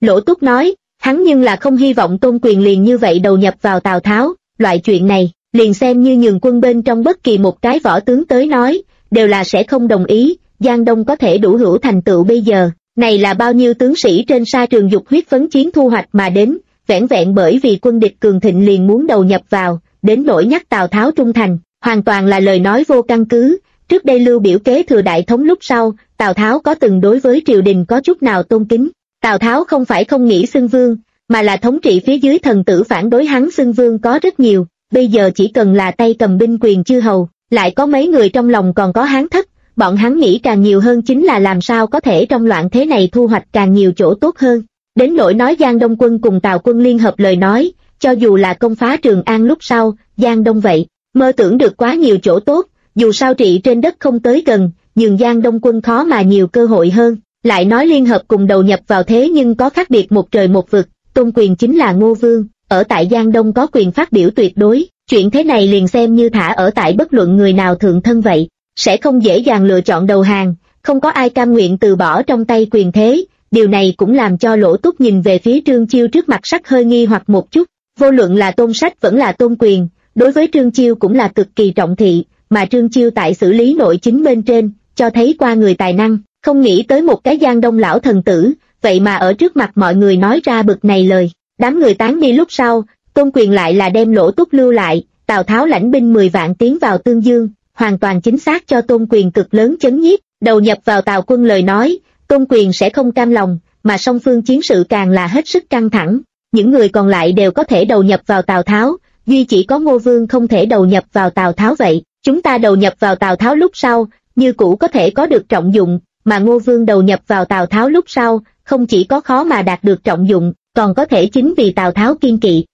Lỗ Túc nói, hắn nhưng là không hy vọng Tôn Quyền liền như vậy đầu nhập vào Tào Tháo, loại chuyện này, liền xem như nhường quân bên trong bất kỳ một cái võ tướng tới nói, đều là sẽ không đồng ý. Giang Đông có thể đủ hữu thành tựu bây giờ, này là bao nhiêu tướng sĩ trên sa trường dục huyết phấn chiến thu hoạch mà đến, vẻn vẹn bởi vì quân địch cường thịnh liền muốn đầu nhập vào, đến nỗi nhắc Tào Tháo trung thành, hoàn toàn là lời nói vô căn cứ. Trước đây Lưu Biểu kế thừa đại thống lúc sau, Tào Tháo có từng đối với triều đình có chút nào tôn kính. Tào Tháo không phải không nghĩ xưng vương, mà là thống trị phía dưới thần tử phản đối hắn xưng vương có rất nhiều, bây giờ chỉ cần là tay cầm binh quyền chư hầu, lại có mấy người trong lòng còn có hán thất, bọn hắn nghĩ càng nhiều hơn chính là làm sao có thể trong loạn thế này thu hoạch càng nhiều chỗ tốt hơn. Đến nỗi nói Giang Đông quân cùng Tào quân liên hợp lời nói, cho dù là công phá Trường An lúc sau, Giang Đông vậy, mơ tưởng được quá nhiều chỗ tốt, dù sao trị trên đất không tới gần, nhường Giang Đông quân khó mà nhiều cơ hội hơn. Lại nói liên hợp cùng đầu nhập vào thế nhưng có khác biệt một trời một vực, Tôn Quyền chính là Ngô Vương, ở tại Giang Đông có quyền phát biểu tuyệt đối, chuyện thế này liền xem như thả ở tại bất luận người nào thượng thân vậy, sẽ không dễ dàng lựa chọn đầu hàng, không có ai cam nguyện từ bỏ trong tay quyền thế. Điều này cũng làm cho Lỗ Túc nhìn về phía Trương Chiêu trước mặt sắc hơi nghi hoặc một chút, vô luận là Tôn Sách vẫn là Tôn Quyền, đối với Trương Chiêu cũng là cực kỳ trọng thị, mà Trương Chiêu tại xử lý nội chính bên trên, cho thấy qua người tài năng, không nghĩ tới một cái Giang Đông lão thần tử, vậy mà ở trước mặt mọi người nói ra bực này lời. Đám người tán đi lúc sau, Tôn Quyền lại là đem Lỗ Túc lưu lại, Tào Tháo lãnh binh 10 vạn tiến vào Tương Dương, hoàn toàn chính xác cho Tôn Quyền cực lớn chấn nhiếp, đầu nhập vào Tào quân lời nói, Tôn Quyền sẽ không cam lòng, mà song phương chiến sự càng là hết sức căng thẳng, những người còn lại đều có thể đầu nhập vào Tào Tháo, duy chỉ có Ngô Vương không thể đầu nhập vào Tào Tháo vậy, chúng ta đầu nhập vào Tào Tháo lúc sau, như cũ có thể có được trọng dụng, mà Ngô Vương đầu nhập vào Tào Tháo lúc sau, không chỉ có khó mà đạt được trọng dụng, còn có thể chính vì Tào Tháo kiên kỵ.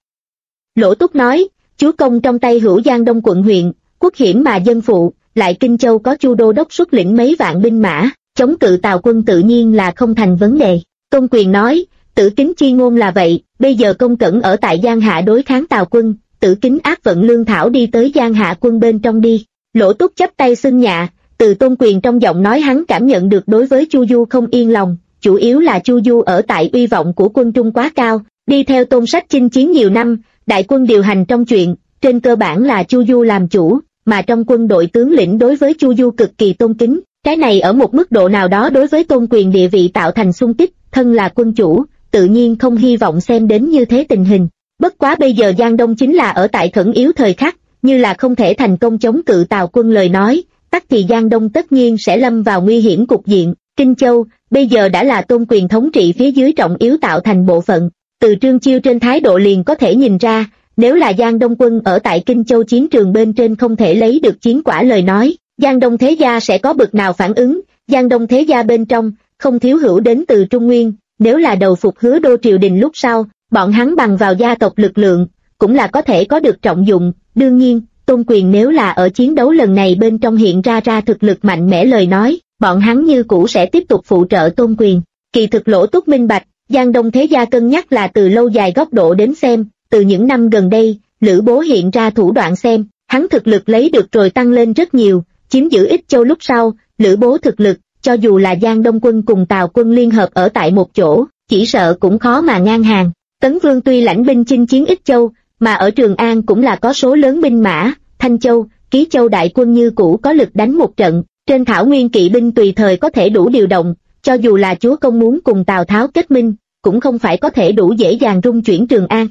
Lỗ Túc nói, chúa công trong tay hữu Giang Đông quận huyện, quốc hiểm mà dân phụ, lại Kinh Châu có Chu Đô Đốc xuất lĩnh mấy vạn binh mã, chống cự Tào quân tự nhiên là không thành vấn đề. Tôn Quyền nói, Tử Kính chi ngôn là vậy, bây giờ Công Cẩn ở tại Giang Hạ đối kháng Tào quân, Tử Kính ác vận lương thảo đi tới Giang Hạ quân bên trong đi. Lỗ Túc chắp tay xưng nhạ, từ Tôn Quyền trong giọng nói hắn cảm nhận được đối với Chu Du không yên lòng, chủ yếu là Chu Du ở tại uy vọng của quân Trung quá cao, đi theo Tôn Sách chinh chiến nhiều năm, đại quân điều hành trong chuyện, trên cơ bản là Chu Du làm chủ, mà trong quân đội tướng lĩnh đối với Chu Du cực kỳ tôn kính, cái này ở một mức độ nào đó đối với Tôn Quyền địa vị tạo thành xung kích, thân là quân chủ, tự nhiên không hy vọng xem đến như thế tình hình. Bất quá bây giờ Giang Đông chính là ở tại khẩn yếu thời khắc, như là không thể thành công chống cự Tào quân lời nói, tắc thì Giang Đông tất nhiên sẽ lâm vào nguy hiểm cục diện. Kinh Châu, bây giờ đã là Tôn Quyền thống trị phía dưới trọng yếu tạo thành bộ phận, từ Trương Chiêu trên thái độ liền có thể nhìn ra, nếu là Giang Đông quân ở tại Kinh Châu chiến trường bên trên không thể lấy được chiến quả lời nói, Giang Đông thế gia sẽ có bực nào phản ứng. Giang Đông thế gia bên trong, không thiếu hữu đến từ Trung Nguyên, nếu là đầu phục Hứa Đô triều đình lúc sau, bọn hắn bằng vào gia tộc lực lượng, cũng là có thể có được trọng dụng. Đương nhiên, Tôn Quyền nếu là ở chiến đấu lần này bên trong hiện ra thực lực mạnh mẽ lời nói, bọn hắn như cũ sẽ tiếp tục phụ trợ Tôn Quyền. Kỳ thực Lỗ Túc minh bạch, Giang Đông thế gia cân nhắc là từ lâu dài góc độ đến xem, từ những năm gần đây, Lữ Bố hiện ra thủ đoạn xem, hắn thực lực lấy được rồi tăng lên rất nhiều, chiếm giữ Ích Châu lúc sau, Lữ Bố thực lực, cho dù là Giang Đông quân cùng Tào quân liên hợp ở tại một chỗ, chỉ sợ cũng khó mà ngang hàng. Tấn Vương tuy lãnh binh chinh chiến Ích Châu, mà ở Trường An cũng là có số lớn binh mã, Thanh Châu, Ký Châu đại quân như cũ có lực đánh một trận, trên thảo nguyên kỵ binh tùy thời có thể đủ điều động, cho dù là chúa công muốn cùng Tào Tháo kết minh, cũng không phải có thể đủ dễ dàng rung chuyển Trường An.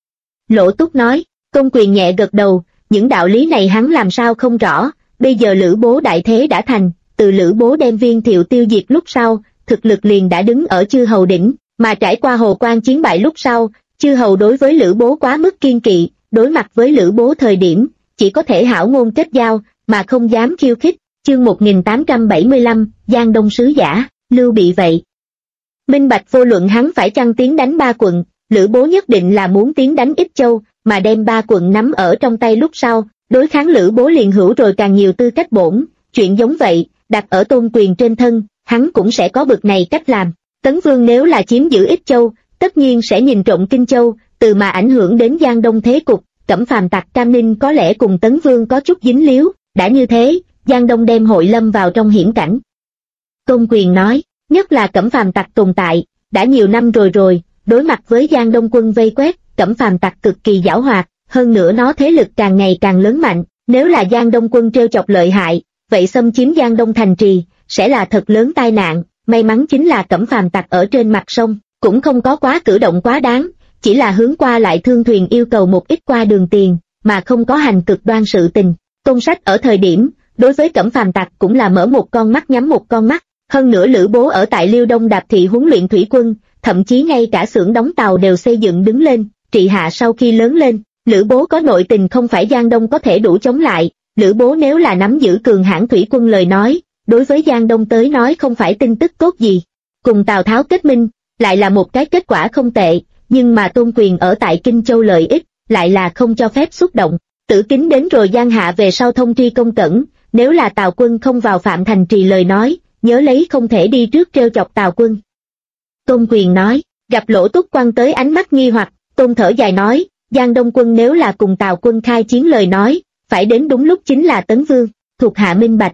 Lỗ Túc nói, Tôn Quyền nhẹ gật đầu, những đạo lý này hắn làm sao không rõ, bây giờ Lữ Bố đại thế đã thành, từ Lữ Bố đem Viên Thiệu tiêu diệt lúc sau, thực lực liền đã đứng ở chư hầu đỉnh, mà trải qua Hồ Quan chiến bại lúc sau, chư hầu đối với Lữ Bố quá mức kiên kỵ, đối mặt với Lữ Bố thời điểm, chỉ có thể hảo ngôn kết giao, mà không dám khiêu khích. Chương 1875, Giang Đông sứ giả, Lưu Bị vậy. Minh bạch vô luận hắn phải chăng tiến đánh 3 quận, Lữ Bố nhất định là muốn tiến đánh Ích Châu, mà đem 3 quận nắm ở trong tay lúc sau, đối kháng Lữ Bố liền hữu rồi càng nhiều tư cách bổn, chuyện giống vậy, đặt ở Tôn Quyền trên thân, hắn cũng sẽ có bực này cách làm. Tấn Vương nếu là chiếm giữ Ích Châu, tất nhiên sẽ nhìn trộm Kinh Châu, từ mà ảnh hưởng đến Giang Đông thế cục, Cẩm Phàm tặc Cam Ninh có lẽ cùng Tấn Vương có chút dính líu, đã như thế, Giang Đông đem hội lâm vào trong hiểm cảnh. Tôn Quyền nói, nhất là Cẩm Phàm tặc tồn tại, đã nhiều năm rồi, đối mặt với Giang Đông quân vây quét, Cẩm Phàm tặc cực kỳ giảo hoạt, hơn nữa nó thế lực càng ngày càng lớn mạnh, nếu là Giang Đông quân trêu chọc lợi hại, vậy xâm chiếm Giang Đông thành trì, sẽ là thật lớn tai nạn. May mắn chính là Cẩm Phàm tặc ở trên mặt sông, cũng không có quá cử động quá đáng, chỉ là hướng qua lại thương thuyền yêu cầu một ít qua đường tiền, mà không có hành cực đoan sự tình. Tôn Sách ở thời điểm, đối với Cẩm Phàm tặc cũng là mở một con mắt nhắm một con mắt, hơn nữa Lữ Bố ở tại Liêu Đông Đạp Thị huấn luyện thủy quân, thậm chí ngay cả xưởng đóng tàu đều xây dựng đứng lên. Trị Hạ sau khi lớn lên, Lữ Bố có nội tình không phải Giang Đông có thể đủ chống lại, Lữ Bố nếu là nắm giữ cường hãn thủy quân lời nói, đối với Giang Đông tới nói không phải tin tức tốt gì. Cùng Tào Tháo kết minh, lại là một cái kết quả không tệ, nhưng mà Tôn Quyền ở tại Kinh Châu lợi ích, lại là không cho phép xúc động. Tử Kính đến rồi Giang Hạ về sau thông tri Công Cẩn, nếu là Tào quân không vào Phạm Thành Trì lời nói, nhớ lấy không thể đi trước trêu chọc Tào quân. Tôn Quyền nói, gặp Lỗ Túc Quăng tới ánh mắt nghi hoặc, Tôn thở dài nói, Giang Đông quân nếu là cùng Tào quân khai chiến lời nói, phải đến đúng lúc chính là Tấn Vương, thuộc hạ minh bạch.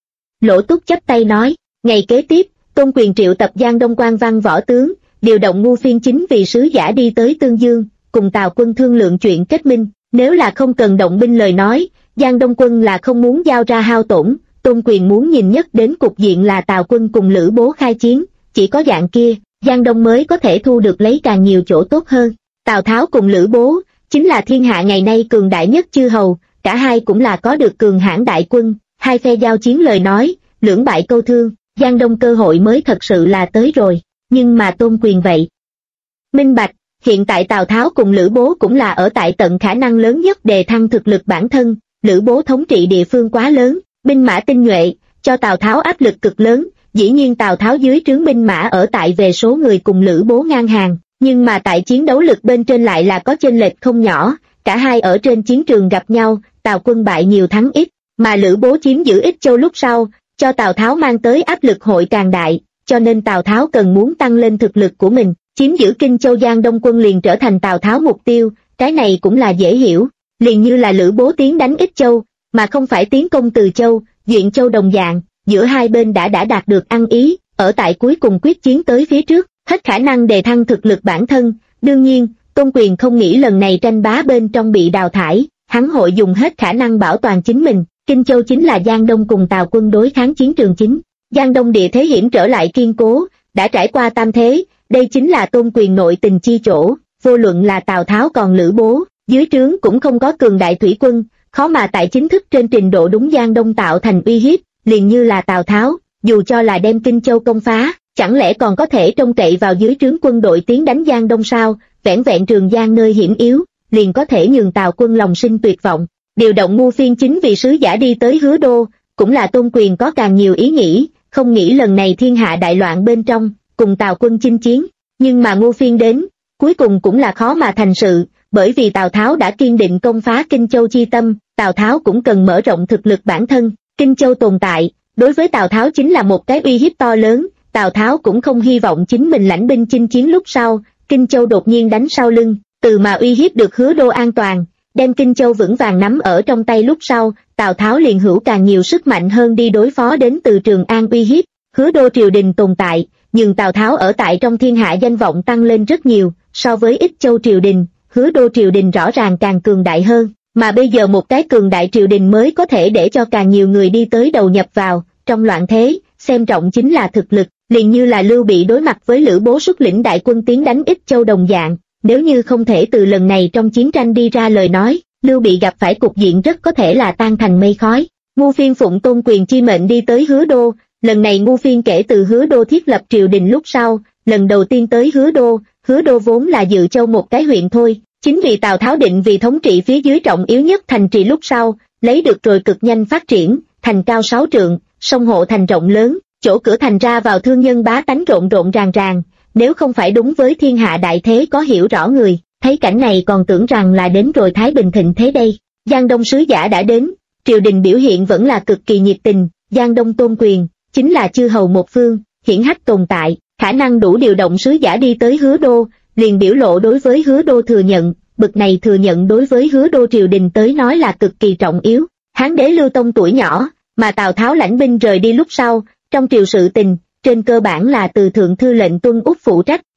Lỗ Túc chắp tay nói, ngày kế tiếp, Tôn Quyền triệu tập Giang Đông quan văn võ tướng, điều động Ngu Phiên chính vì sứ giả đi tới Tương Dương, cùng Tào quân thương lượng chuyện kết minh, nếu là không cần động binh lời nói, Giang Đông quân là không muốn giao ra hao tổn, Tôn Quyền muốn nhìn nhất đến cục diện là Tào quân cùng Lữ Bố khai chiến, chỉ có dạng kia, Giang Đông mới có thể thu được lấy càng nhiều chỗ tốt hơn. Tào Tháo cùng Lữ Bố, chính là thiên hạ ngày nay cường đại nhất chư hầu, cả hai cũng là có được cường hãn đại quân, hai phe giao chiến lời nói, lưỡng bại câu thương, Giang Đông cơ hội mới thật sự là tới rồi, nhưng mà Tôn Quyền vậy. Minh bạch, hiện tại Tào Tháo cùng Lữ Bố cũng là ở tại tận khả năng lớn nhất đề thăng thực lực bản thân, Lữ Bố thống trị địa phương quá lớn, binh mã tinh nhuệ, cho Tào Tháo áp lực cực lớn, dĩ nhiên Tào Tháo dưới trướng binh mã ở tại về số người cùng Lữ Bố ngang hàng, nhưng mà tại chiến đấu lực bên trên lại là có chênh lệch không nhỏ, cả hai ở trên chiến trường gặp nhau, Tào quân bại nhiều thắng ít, mà Lữ Bố chiếm giữ Ích Châu lúc sau, cho Tào Tháo mang tới áp lực hội càng đại, cho nên Tào Tháo cần muốn tăng lên thực lực của mình, chiếm giữ Kinh Châu Giang Đông quân liền trở thành Tào Tháo mục tiêu, cái này cũng là dễ hiểu, liền như là Lữ Bố tiến đánh Ích Châu, mà không phải tiến công Từ Châu, Duyện Châu đồng dạng, giữa hai bên đã đạt được ăn ý, ở tại cuối cùng quyết chiến tới phía trước, hết khả năng đề thăng thực lực bản thân, đương nhiên, Tôn Quyền không nghĩ lần này tranh bá bên trong bị đào thải, hắn hội dùng hết khả năng bảo toàn chính mình, Kinh Châu chính là Giang Đông cùng Tào quân đối kháng chiến trường chính, Giang Đông địa thế hiểm trở lại kiên cố, đã trải qua tam thế, đây chính là Tôn Quyền nội tình chi chỗ, vô luận là Tào Tháo còn Lữ Bố, dưới trướng cũng không có cường đại thủy quân, khó mà tại chính thức trên trình độ đúng Giang Đông tạo thành uy hiếp, liền như là Tào Tháo, dù cho là đem Kinh Châu công phá, chẳng lẽ còn có thể trông cậy vào dưới trướng quân đội tiến đánh Giang Đông sao, vẻn vẹn Trường Giang nơi hiểm yếu, liền có thể nhường Tào quân lòng sinh tuyệt vọng. Điều động Ngu Phiên chính vì sứ giả đi tới Hứa Đô, cũng là Tôn Quyền có càng nhiều ý nghĩ, không nghĩ lần này thiên hạ đại loạn bên trong, cùng Tào quân chinh chiến, nhưng mà Ngu Phiên đến, cuối cùng cũng là khó mà thành sự, bởi vì Tào Tháo đã kiên định công phá Kinh Châu chi tâm, Tào Tháo cũng cần mở rộng thực lực bản thân, Kinh Châu tồn tại, đối với Tào Tháo chính là một cái uy hiếp to lớn, Tào Tháo cũng không hy vọng chính mình lãnh binh chinh chiến lúc sau, Kinh Châu đột nhiên đánh sau lưng, từ mà uy hiếp được Hứa Đô an toàn, đem Kinh Châu vững vàng nắm ở trong tay lúc sau, Tào Tháo liền hữu càng nhiều sức mạnh hơn đi đối phó đến từ Trường An uy hiếp, Hứa Đô triều đình tồn tại, nhưng Tào Tháo ở tại trong thiên hạ danh vọng tăng lên rất nhiều, so với Ích Châu triều đình, Hứa Đô triều đình rõ ràng càng cường đại hơn, mà bây giờ một cái cường đại triều đình mới có thể để cho càng nhiều người đi tới đầu nhập vào, trong loạn thế, xem trọng chính là thực lực, liền như là Lưu Bị đối mặt với Lữ Bố xuất lĩnh đại quân tiến đánh Ích Châu đồng dạng, nếu như không thể từ lần này trong chiến tranh đi ra lời nói, Lưu Bị gặp phải cục diện rất có thể là tan thành mây khói. Ngu Phiên phụng Tôn Quyền chi mệnh đi tới Hứa Đô, lần này Ngu Phiên kể từ Hứa Đô thiết lập triều đình lúc sau, lần đầu tiên tới Hứa Đô vốn là Dự Châu một cái huyện thôi, chính vì Tào Tháo định vì thống trị phía dưới trọng yếu nhất thành trì lúc sau, lấy được rồi cực nhanh phát triển, thành cao 6 trượng, sông hộ thành rộng lớn, chỗ cửa thành ra vào thương nhân bá tánh rộn rộn ràng ràng, nếu không phải đúng với thiên hạ đại thế có hiểu rõ người, thấy cảnh này còn tưởng rằng là đến rồi Thái Bình thịnh thế đây. Giang Đông sứ giả đã đến, triều đình biểu hiện vẫn là cực kỳ nhiệt tình, Giang Đông Tôn Quyền, chính là chư hầu một phương, hiển hách tồn tại, khả năng đủ điều động sứ giả đi tới Hứa Đô, liền biểu lộ đối với Hứa Đô thừa nhận, bực này thừa nhận đối với Hứa Đô triều đình tới nói là cực kỳ trọng yếu. Hán đế Lưu Tông tuổi nhỏ, mà Tào Tháo lãnh binh rời đi lúc sau, trong triều sự tình, trên cơ bản là từ thượng thư lệnh Tuân Úc phụ trách,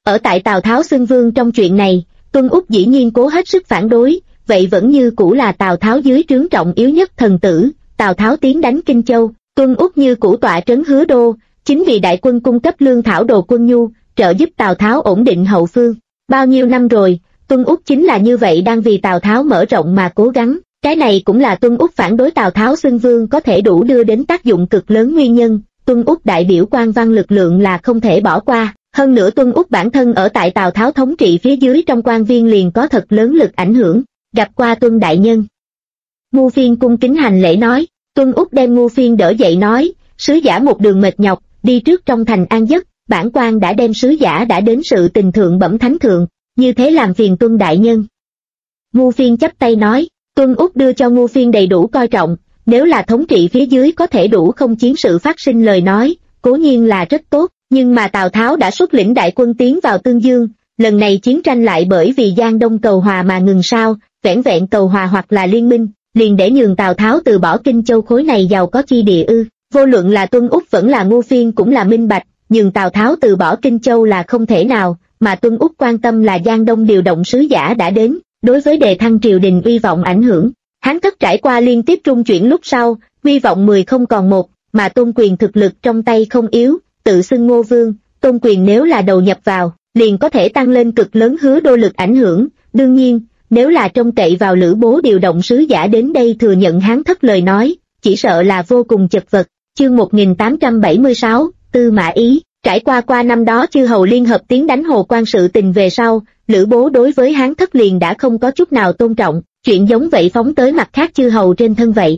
Ở tại Tào Tháo xưng vương trong chuyện này, Tuân Úc dĩ nhiên cố hết sức phản đối, vậy vẫn như cũ là Tào Tháo dưới trướng trọng yếu nhất thần tử. Tào Tháo tiến đánh Kinh Châu, Tuân Úc như cũ tọa trấn Hứa Đô, chính vì đại quân cung cấp lương thảo đồ quân nhu, trợ giúp Tào Tháo ổn định hậu phương. Bao nhiêu năm rồi, Tuân Úc chính là như vậy đang vì Tào Tháo mở rộng mà cố gắng. Cái này cũng là Tuân Úc phản đối Tào Tháo xưng vương có thể đủ đưa đến tác dụng cực lớn nguyên nhân. Tuân Úc đại biểu quan văn lực lượng là không thể bỏ qua. Hơn nữa Tuân Úc bản thân ở tại Tào Tháo thống trị phía dưới trong quan viên liền có thật lớn lực ảnh hưởng. Gặp qua Tuân đại nhân. Ngu Phiên cung kính hành lễ nói. Tuân Úc đem Ngu Phiên đỡ dậy nói, sứ giả một đường mệt nhọc, đi trước trong thành an giấc, bản quan đã đem sứ giả đã đến sự tình thượng bẩm thánh thượng, như thế làm phiền Tuân đại nhân. Ngu Phiên chắp tay nói. Tuân Úc đưa cho Ngu Phiên đầy đủ coi trọng, nếu là thống trị phía dưới có thể đủ không chiến sự phát sinh lời nói, cố nhiên là rất tốt, nhưng mà Tào Tháo đã xuất lĩnh đại quân tiến vào Tương Dương, lần này chiến tranh lại bởi vì Giang Đông cầu hòa mà ngừng sao, vẻn vẹn cầu hòa hoặc là liên minh, liền để nhường Tào Tháo từ bỏ Kinh Châu khối này giàu có chi địa ư. Vô luận là Tuân Úc vẫn là Ngu Phiên cũng là minh bạch, nhưng Tào Tháo từ bỏ Kinh Châu là không thể nào, mà Tuân Úc quan tâm là Giang Đông điều động sứ giả đã đến, đối với đề thăng triều đình uy vọng ảnh hưởng. Hán Thất trải qua liên tiếp trung chuyển lúc sau, uy vọng 10 không còn một, mà Tôn Quyền thực lực trong tay không yếu, tự xưng Ngô Vương, Tôn Quyền nếu là đầu nhập vào, liền có thể tăng lên cực lớn Hứa Đô lực ảnh hưởng. Đương nhiên, nếu là trông cậy vào Lữ Bố điều động sứ giả đến đây thừa nhận Hán Thất lời nói, chỉ sợ là vô cùng chật vật. Chương 1876, Tư Mã Ý. Trải qua năm đó chư hầu liên hợp tiến đánh Hồ Quan sự tình về sau, Lữ Bố đối với Hán Thất liền đã không có chút nào tôn trọng, chuyện giống vậy phóng tới mặt khác chư hầu trên thân vậy.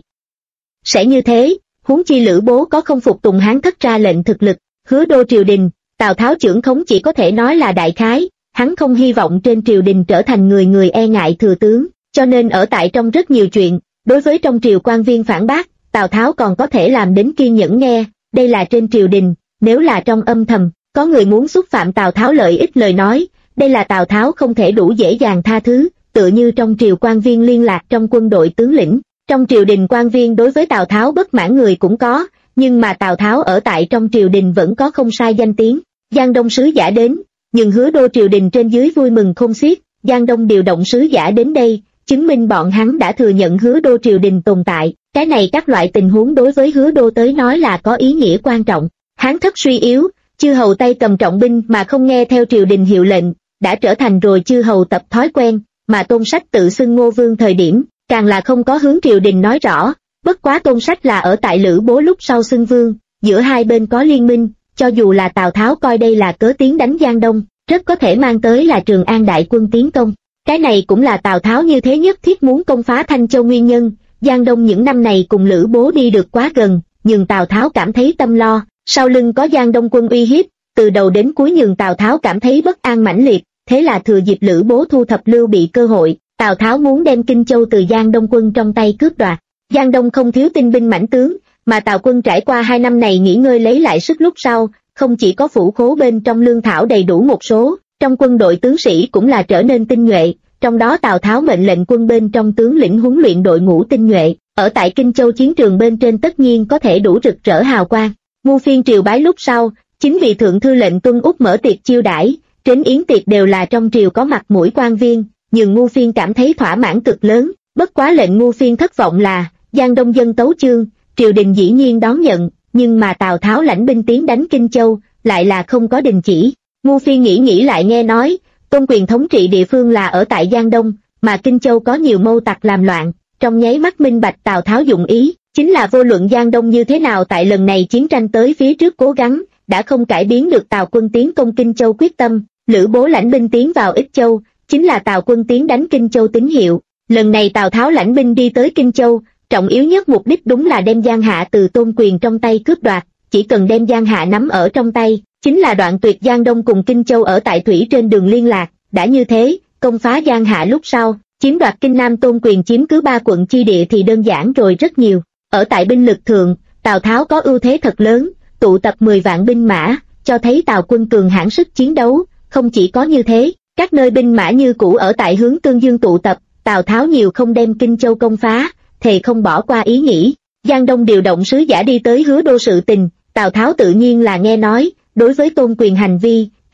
Sẽ như thế, huống chi Lữ Bố có không phục tùng Hán Thất ra lệnh thực lực, Hứa Đô triều đình, Tào Tháo trưởng khống chỉ có thể nói là đại khái, hắn không hy vọng trên triều đình trở thành người e ngại thừa tướng, cho nên ở tại trong rất nhiều chuyện, đối với trong triều quan viên phản bác, Tào Tháo còn có thể làm đến kiên nhẫn nghe, đây là trên triều đình, nếu là trong âm thầm, có người muốn xúc phạm Tào Tháo lợi ích lời nói, đây là Tào Tháo không thể đủ dễ dàng tha thứ, tựa như trong triều quan viên liên lạc trong quân đội tướng lĩnh, trong triều đình quan viên đối với Tào Tháo bất mãn người cũng có, nhưng mà Tào Tháo ở tại trong triều đình vẫn có không sai danh tiếng. Giang Đông sứ giả đến, nhưng Hứa Đô triều đình trên dưới vui mừng khôn xiết, Giang Đông điều động sứ giả đến đây, chứng minh bọn hắn đã thừa nhận Hứa Đô triều đình tồn tại, cái này các loại tình huống đối với Hứa Đô tới nói là có ý nghĩa quan trọng. Hán Thất suy yếu, chư hầu tay cầm trọng binh mà không nghe theo triều đình hiệu lệnh, đã trở thành rồi chư hầu tập thói quen, mà Tôn Sách tự xưng Ngô Vương thời điểm, càng là không có hướng triều đình nói rõ, bất quá Tôn Sách là ở tại Lữ Bố lúc sau xưng vương, giữa hai bên có liên minh, cho dù là Tào Tháo coi đây là cớ tiến đánh Giang Đông, rất có thể mang tới là Trường An đại quân tiến công. Cái này cũng là Tào Tháo như thế nhất thiết muốn công phá Thanh Châu nguyên nhân. Giang Đông những năm này cùng Lữ Bố đi được quá gần, nhưng Tào Tháo cảm thấy tâm lo, sau lưng có Giang Đông quân uy hiếp, từ đầu đến cuối nhường Tào Tháo cảm thấy bất an mãnh liệt, thế là thừa dịp Lữ Bố thu thập Lưu Bị cơ hội, Tào Tháo muốn đem Kinh Châu từ Giang Đông quân trong tay cướp đoạt. Giang Đông không thiếu tinh binh mãnh tướng, mà Tào quân trải qua 2 năm này nghỉ ngơi lấy lại sức lúc sau, không chỉ có phủ khố bên trong lương thảo đầy đủ một số, trong quân đội tướng sĩ cũng là trở nên tinh nhuệ, trong đó Tào Tháo mệnh lệnh quân bên trong tướng lĩnh huấn luyện đội ngũ tinh nhuệ, ở tại Kinh Châu chiến trường bên trên tất nhiên có thể đủ rực rỡ hào quang. Ngu Phiên triều bái lúc sau, chính vì thượng thư lệnh Tuân Úc mở tiệc chiêu đãi, trên yến tiệc đều là trong triều có mặt mũi quan viên, nhưng Ngu Phiên cảm thấy thỏa mãn cực lớn, bất quá lệnh Ngu Phiên thất vọng là, Giang Đông dân tấu chương, triều đình dĩ nhiên đón nhận, nhưng mà Tào Tháo lãnh binh tiến đánh Kinh Châu, lại là không có đình chỉ. Ngu Phiên nghĩ lại nghe nói, Tôn Quyền thống trị địa phương là ở tại Giang Đông, mà Kinh Châu có nhiều mâu tặc làm loạn, trong nháy mắt minh bạch Tào Tháo dụng ý, chính là vô luận Giang Đông như thế nào tại lần này chiến tranh tới phía trước cố gắng, đã không cải biến được Tào quân tiến công Kinh Châu quyết tâm. Lữ Bố lãnh binh tiến vào Ích Châu, chính là Tào quân tiến đánh Kinh Châu tín hiệu. Lần này Tào Tháo lãnh binh đi tới Kinh Châu, trọng yếu nhất mục đích đúng là đem Giang Hạ từ Tôn Quyền trong tay cướp đoạt, chỉ cần đem Giang Hạ nắm ở trong tay, chính là đoạn tuyệt Giang Đông cùng Kinh Châu ở tại thủy trên đường liên lạc. Đã như thế, công phá Giang Hạ lúc sau, chiếm đoạt Kinh Nam Tôn Quyền chiếm cứ 3 quận chi địa thì đơn giản rồi rất nhiều. Ở tại binh lực thượng, Tào Tháo có ưu thế thật lớn, tụ tập 10 vạn binh mã, cho thấy Tào quân cường hãn sức chiến đấu. Không chỉ có như thế, các nơi binh mã như cũ ở tại hướng Tương Dương tụ tập, Tào Tháo nhiều không đem Kinh Châu công phá, thề không bỏ qua ý nghĩ. Giang Đông điều động sứ giả đi tới Hứa Đô sự tình, Tào Tháo tự nhiên là nghe nói, đối với Tôn Quyền hành vi,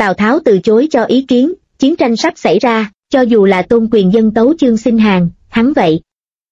Tào Tháo từ chối cho ý kiến, chiến tranh sắp xảy ra, cho dù là tôn quyền dân tấu Chương Sinh Hàn, hắn vậy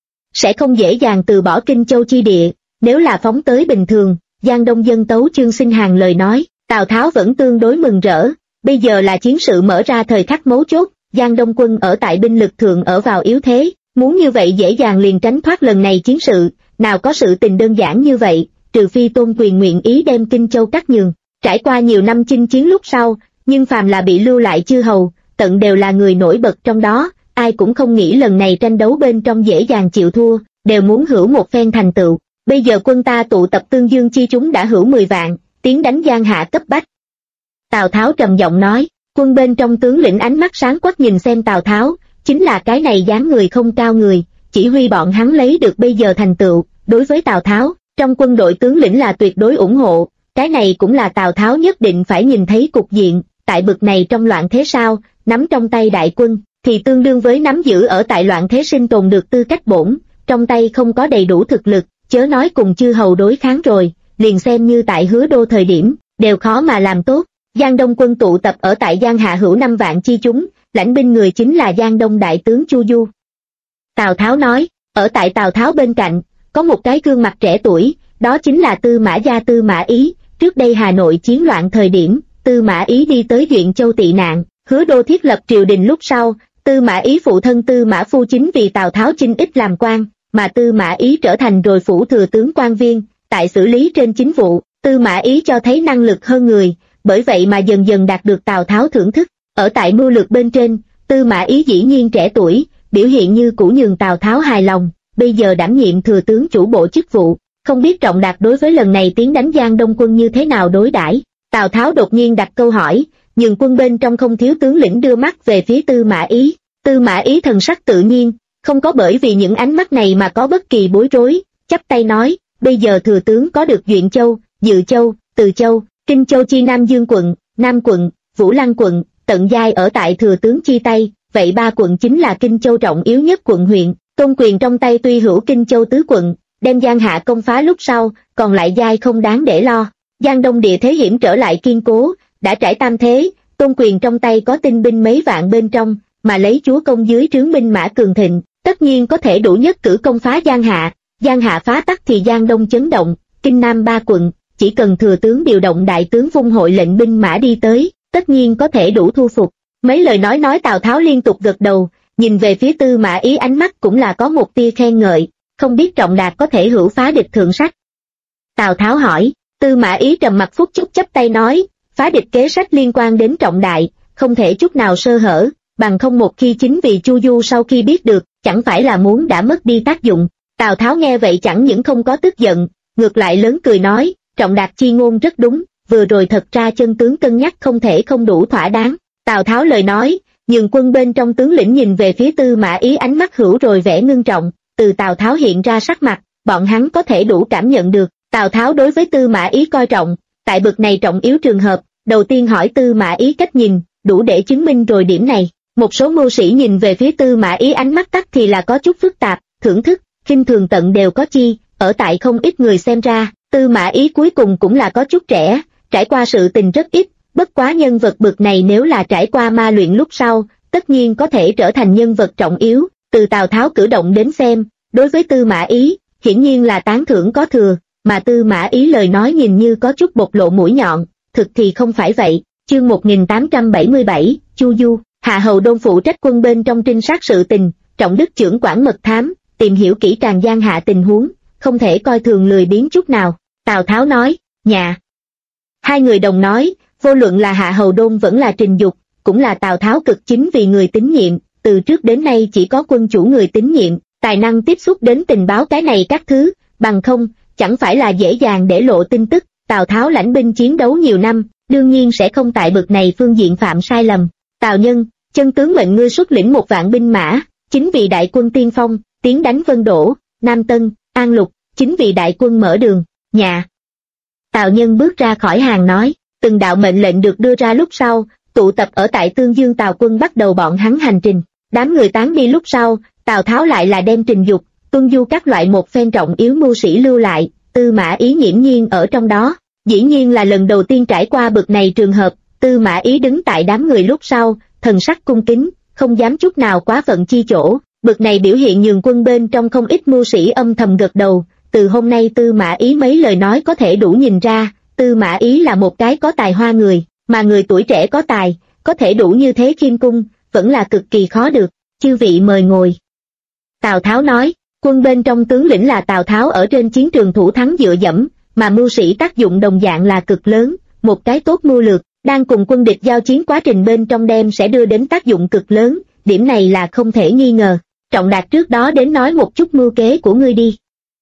sẽ không dễ dàng từ bỏ Kinh Châu chi địa. Nếu là phóng tới bình thường, Giang Đông dân tấu Chương Sinh Hàn lời nói, Tào Tháo vẫn tương đối mừng rỡ. Bây giờ là chiến sự mở ra thời khắc mấu chốt, Giang Đông quân ở tại binh lực thượng ở vào yếu thế, muốn như vậy dễ dàng liền tránh thoát lần này chiến sự, nào có sự tình đơn giản như vậy, trừ phi tôn quyền nguyện ý đem Kinh Châu cắt nhường. Trải qua nhiều năm chinh chiến lúc sau, nhưng phàm là bị lưu lại chư hầu, tận đều là người nổi bật trong đó, ai cũng không nghĩ lần này tranh đấu bên trong dễ dàng chịu thua, đều muốn hữu một phen thành tựu. Bây giờ quân ta tụ tập Tương Dương chi chúng đã hữu 10 vạn, tiến đánh Giang Hạ cấp bách. Tào Tháo trầm giọng nói, quân bên trong tướng lĩnh ánh mắt sáng quắc nhìn xem Tào Tháo, chính là cái này dáng người không cao người, chỉ huy bọn hắn lấy được bây giờ thành tựu. Đối với Tào Tháo, trong quân đội tướng lĩnh là tuyệt đối ủng hộ, cái này cũng là Tào Tháo nhất định phải nhìn thấy cục diện, tại bực này trong loạn thế sao, nắm trong tay đại quân, thì tương đương với nắm giữ ở tại loạn thế sinh tồn được tư cách bổn, trong tay không có đầy đủ thực lực, chớ nói cùng chư hầu đối kháng rồi, liền xem như tại Hứa Đô thời điểm, đều khó mà làm tốt. Giang Đông quân tụ tập ở tại Giang Hạ hữu 5 vạn chi chúng, lãnh binh người chính là Giang Đông đại tướng Chu Du. Tào Tháo nói, ở tại Tào Tháo bên cạnh, có một cái gương mặt trẻ tuổi, đó chính là Tư Mã Gia Tư Mã Ý. Trước đây Hà Nội chiến loạn thời điểm, Tư Mã Ý đi tới Duyện Châu tị nạn, Hứa Đô thiết lập triều đình lúc sau, Tư Mã Ý phụ thân Tư Mã Phu chính vì Tào Tháo chinh ích làm quan, mà Tư Mã Ý trở thành rồi phủ thừa tướng quan viên, tại xử lý trên chính vụ, Tư Mã Ý cho thấy năng lực hơn người, bởi vậy mà dần dần đạt được Tào Tháo thưởng thức. Ở tại mưu lược bên trên, Tư Mã Ý dĩ nhiên trẻ tuổi, biểu hiện như cũ nhường Tào Tháo hài lòng, bây giờ đảm nhiệm thừa tướng chủ bộ chức vụ, không biết Trọng Đạt đối với lần này tiến đánh Giang Đông quân như thế nào đối đãi. Tào Tháo đột nhiên đặt câu hỏi, nhưng quân bên trong không thiếu tướng lĩnh đưa mắt về phía Tư Mã Ý. Tư Mã Ý thần sắc tự nhiên, không có bởi vì những ánh mắt này mà có bất kỳ bối rối, chắp tay nói, bây giờ thừa tướng có được Duyện Châu, Dự Châu, Từ Châu, Kinh Châu chi Nam Dương quận, Nam quận, Vũ Lăng quận, tận giai ở tại thừa tướng chi tay, vậy 3 quận chính là Kinh Châu trọng yếu nhất quận huyện. Tôn quyền trong tay tuy hữu Kinh Châu tứ quận, đem Giang Hạ công phá lúc sau, còn lại giai không đáng để lo. Giang Đông địa thế hiểm trở lại kiên cố, đã trải tam thế, Tôn quyền trong tay có tinh binh mấy vạn bên trong, mà lấy chúa công dưới trướng binh mã cường thịnh, tất nhiên có thể đủ nhất cử công phá Giang Hạ. Giang Hạ phá tắc thì Giang Đông chấn động, Kinh Nam 3 quận, chỉ cần thừa tướng điều động đại tướng Vung hội lệnh binh mã đi tới, tất nhiên có thể đủ thu phục. Mấy lời nói Tào Tháo liên tục gật đầu, nhìn về phía Tư Mã Ý ánh mắt cũng là có một tia khen ngợi, không biết Trọng Đạt có thể hữu phá địch thượng sách. Tào Tháo hỏi, Tư Mã Ý trầm mặt phút chốc chắp tay nói, phá địch kế sách liên quan đến trọng đại, không thể chút nào sơ hở, bằng không một khi chính vì Chu Du sau khi biết được, chẳng phải là muốn đã mất đi tác dụng. Tào Tháo nghe vậy chẳng những không có tức giận, ngược lại lớn cười nói, Trọng Đạt chi ngôn rất đúng, vừa rồi thật ra chân tướng cân nhắc không thể không đủ thỏa đáng. Tào Tháo lời nói, nhưng quân bên trong tướng lĩnh nhìn về phía Tư Mã Ý ánh mắt hữu rồi vẻ ngưng trọng, từ Tào Tháo hiện ra sắc mặt, bọn hắn có thể đủ cảm nhận được, Tào Tháo đối với Tư Mã Ý coi trọng, tại bực này trọng yếu trường hợp, đầu tiên hỏi Tư Mã Ý cách nhìn, đủ để chứng minh rồi điểm này. Một số mưu sĩ nhìn về phía Tư Mã Ý ánh mắt tắc thì là có chút phức tạp, thưởng thức, khinh thường tận đều có chi, ở tại không ít người xem ra, Tư Mã Ý cuối cùng cũng là có chút trẻ, trải qua sự tình rất ít, bất quá nhân vật bực này nếu là trải qua ma luyện lúc sau, tất nhiên có thể trở thành nhân vật trọng yếu. Từ Tào Tháo cử động đến xem, đối với Tư Mã Ý, hiển nhiên là tán thưởng có thừa, mà Tư Mã Ý lời nói nhìn như có chút bộc lộ mũi nhọn, thực thì không phải vậy. Chương 1877, Chu Du. Hạ hầu Đôn phụ trách quân bên trong trinh sát sự tình, Trọng Đức trưởng quản mật thám, tìm hiểu kỹ càng Giang Hạ tình huống, không thể coi thường lười biếng chút nào. Tào Tháo nói, nhà. Hai người đồng nói, vô luận là Hạ hầu Đôn vẫn là Trình Dục, cũng là Tào Tháo cực chính vì người tín nhiệm, từ trước đến nay chỉ có quân chủ người tín nhiệm, tài năng tiếp xúc đến tình báo cái này các thứ, bằng không, chẳng phải là dễ dàng để lộ tin tức. Tào Tháo lãnh binh chiến đấu nhiều năm, đương nhiên sẽ không tại bực này phương diện phạm sai lầm. Tào Nhân, chân tướng mệnh ngươi xuất lĩnh 1 vạn binh mã, chính vì đại quân tiên phong, tiến đánh Vân Đỗ, Nam Tân, An Lục, chính vì đại quân mở đường, nhà. Tào Nhân bước ra khỏi hàng nói, từng đạo mệnh lệnh được đưa ra lúc sau, tụ tập ở tại Tương Dương Tào quân bắt đầu bọn hắn hành trình. Đám người tán đi lúc sau, Tào Tháo lại là đem Trình Dục, Tuân Du các loại một phen trọng yếu mưu sĩ lưu lại, Tư Mã Ý nghiễm nhiên ở trong đó. Dĩ nhiên là lần đầu tiên trải qua bực này trường hợp, Tư Mã Ý đứng tại đám người lúc sau, thần sắc cung kính, không dám chút nào quá phận chi chỗ. Bực này biểu hiện nhường quân bên trong không ít mưu sĩ âm thầm gật đầu. Từ hôm nay Tư Mã Ý mấy lời nói có thể đủ nhìn ra, Tư Mã Ý là một cái có tài hoa người, mà người tuổi trẻ có tài, có thể đủ như thế khiêm cung, vẫn là cực kỳ khó được. Chư vị mời ngồi. Tào Tháo nói, quân bên trong tướng lĩnh là Tào Tháo ở trên chiến trường thủ thắng dựa dẫm, mà mưu sĩ tác dụng đồng dạng là cực lớn, một cái tốt mưu lược, đang cùng quân địch giao chiến quá trình bên trong đem sẽ đưa đến tác dụng cực lớn, điểm này là không thể nghi ngờ. Trọng Đạt trước đó đến nói một chút mưu kế của ngươi đi.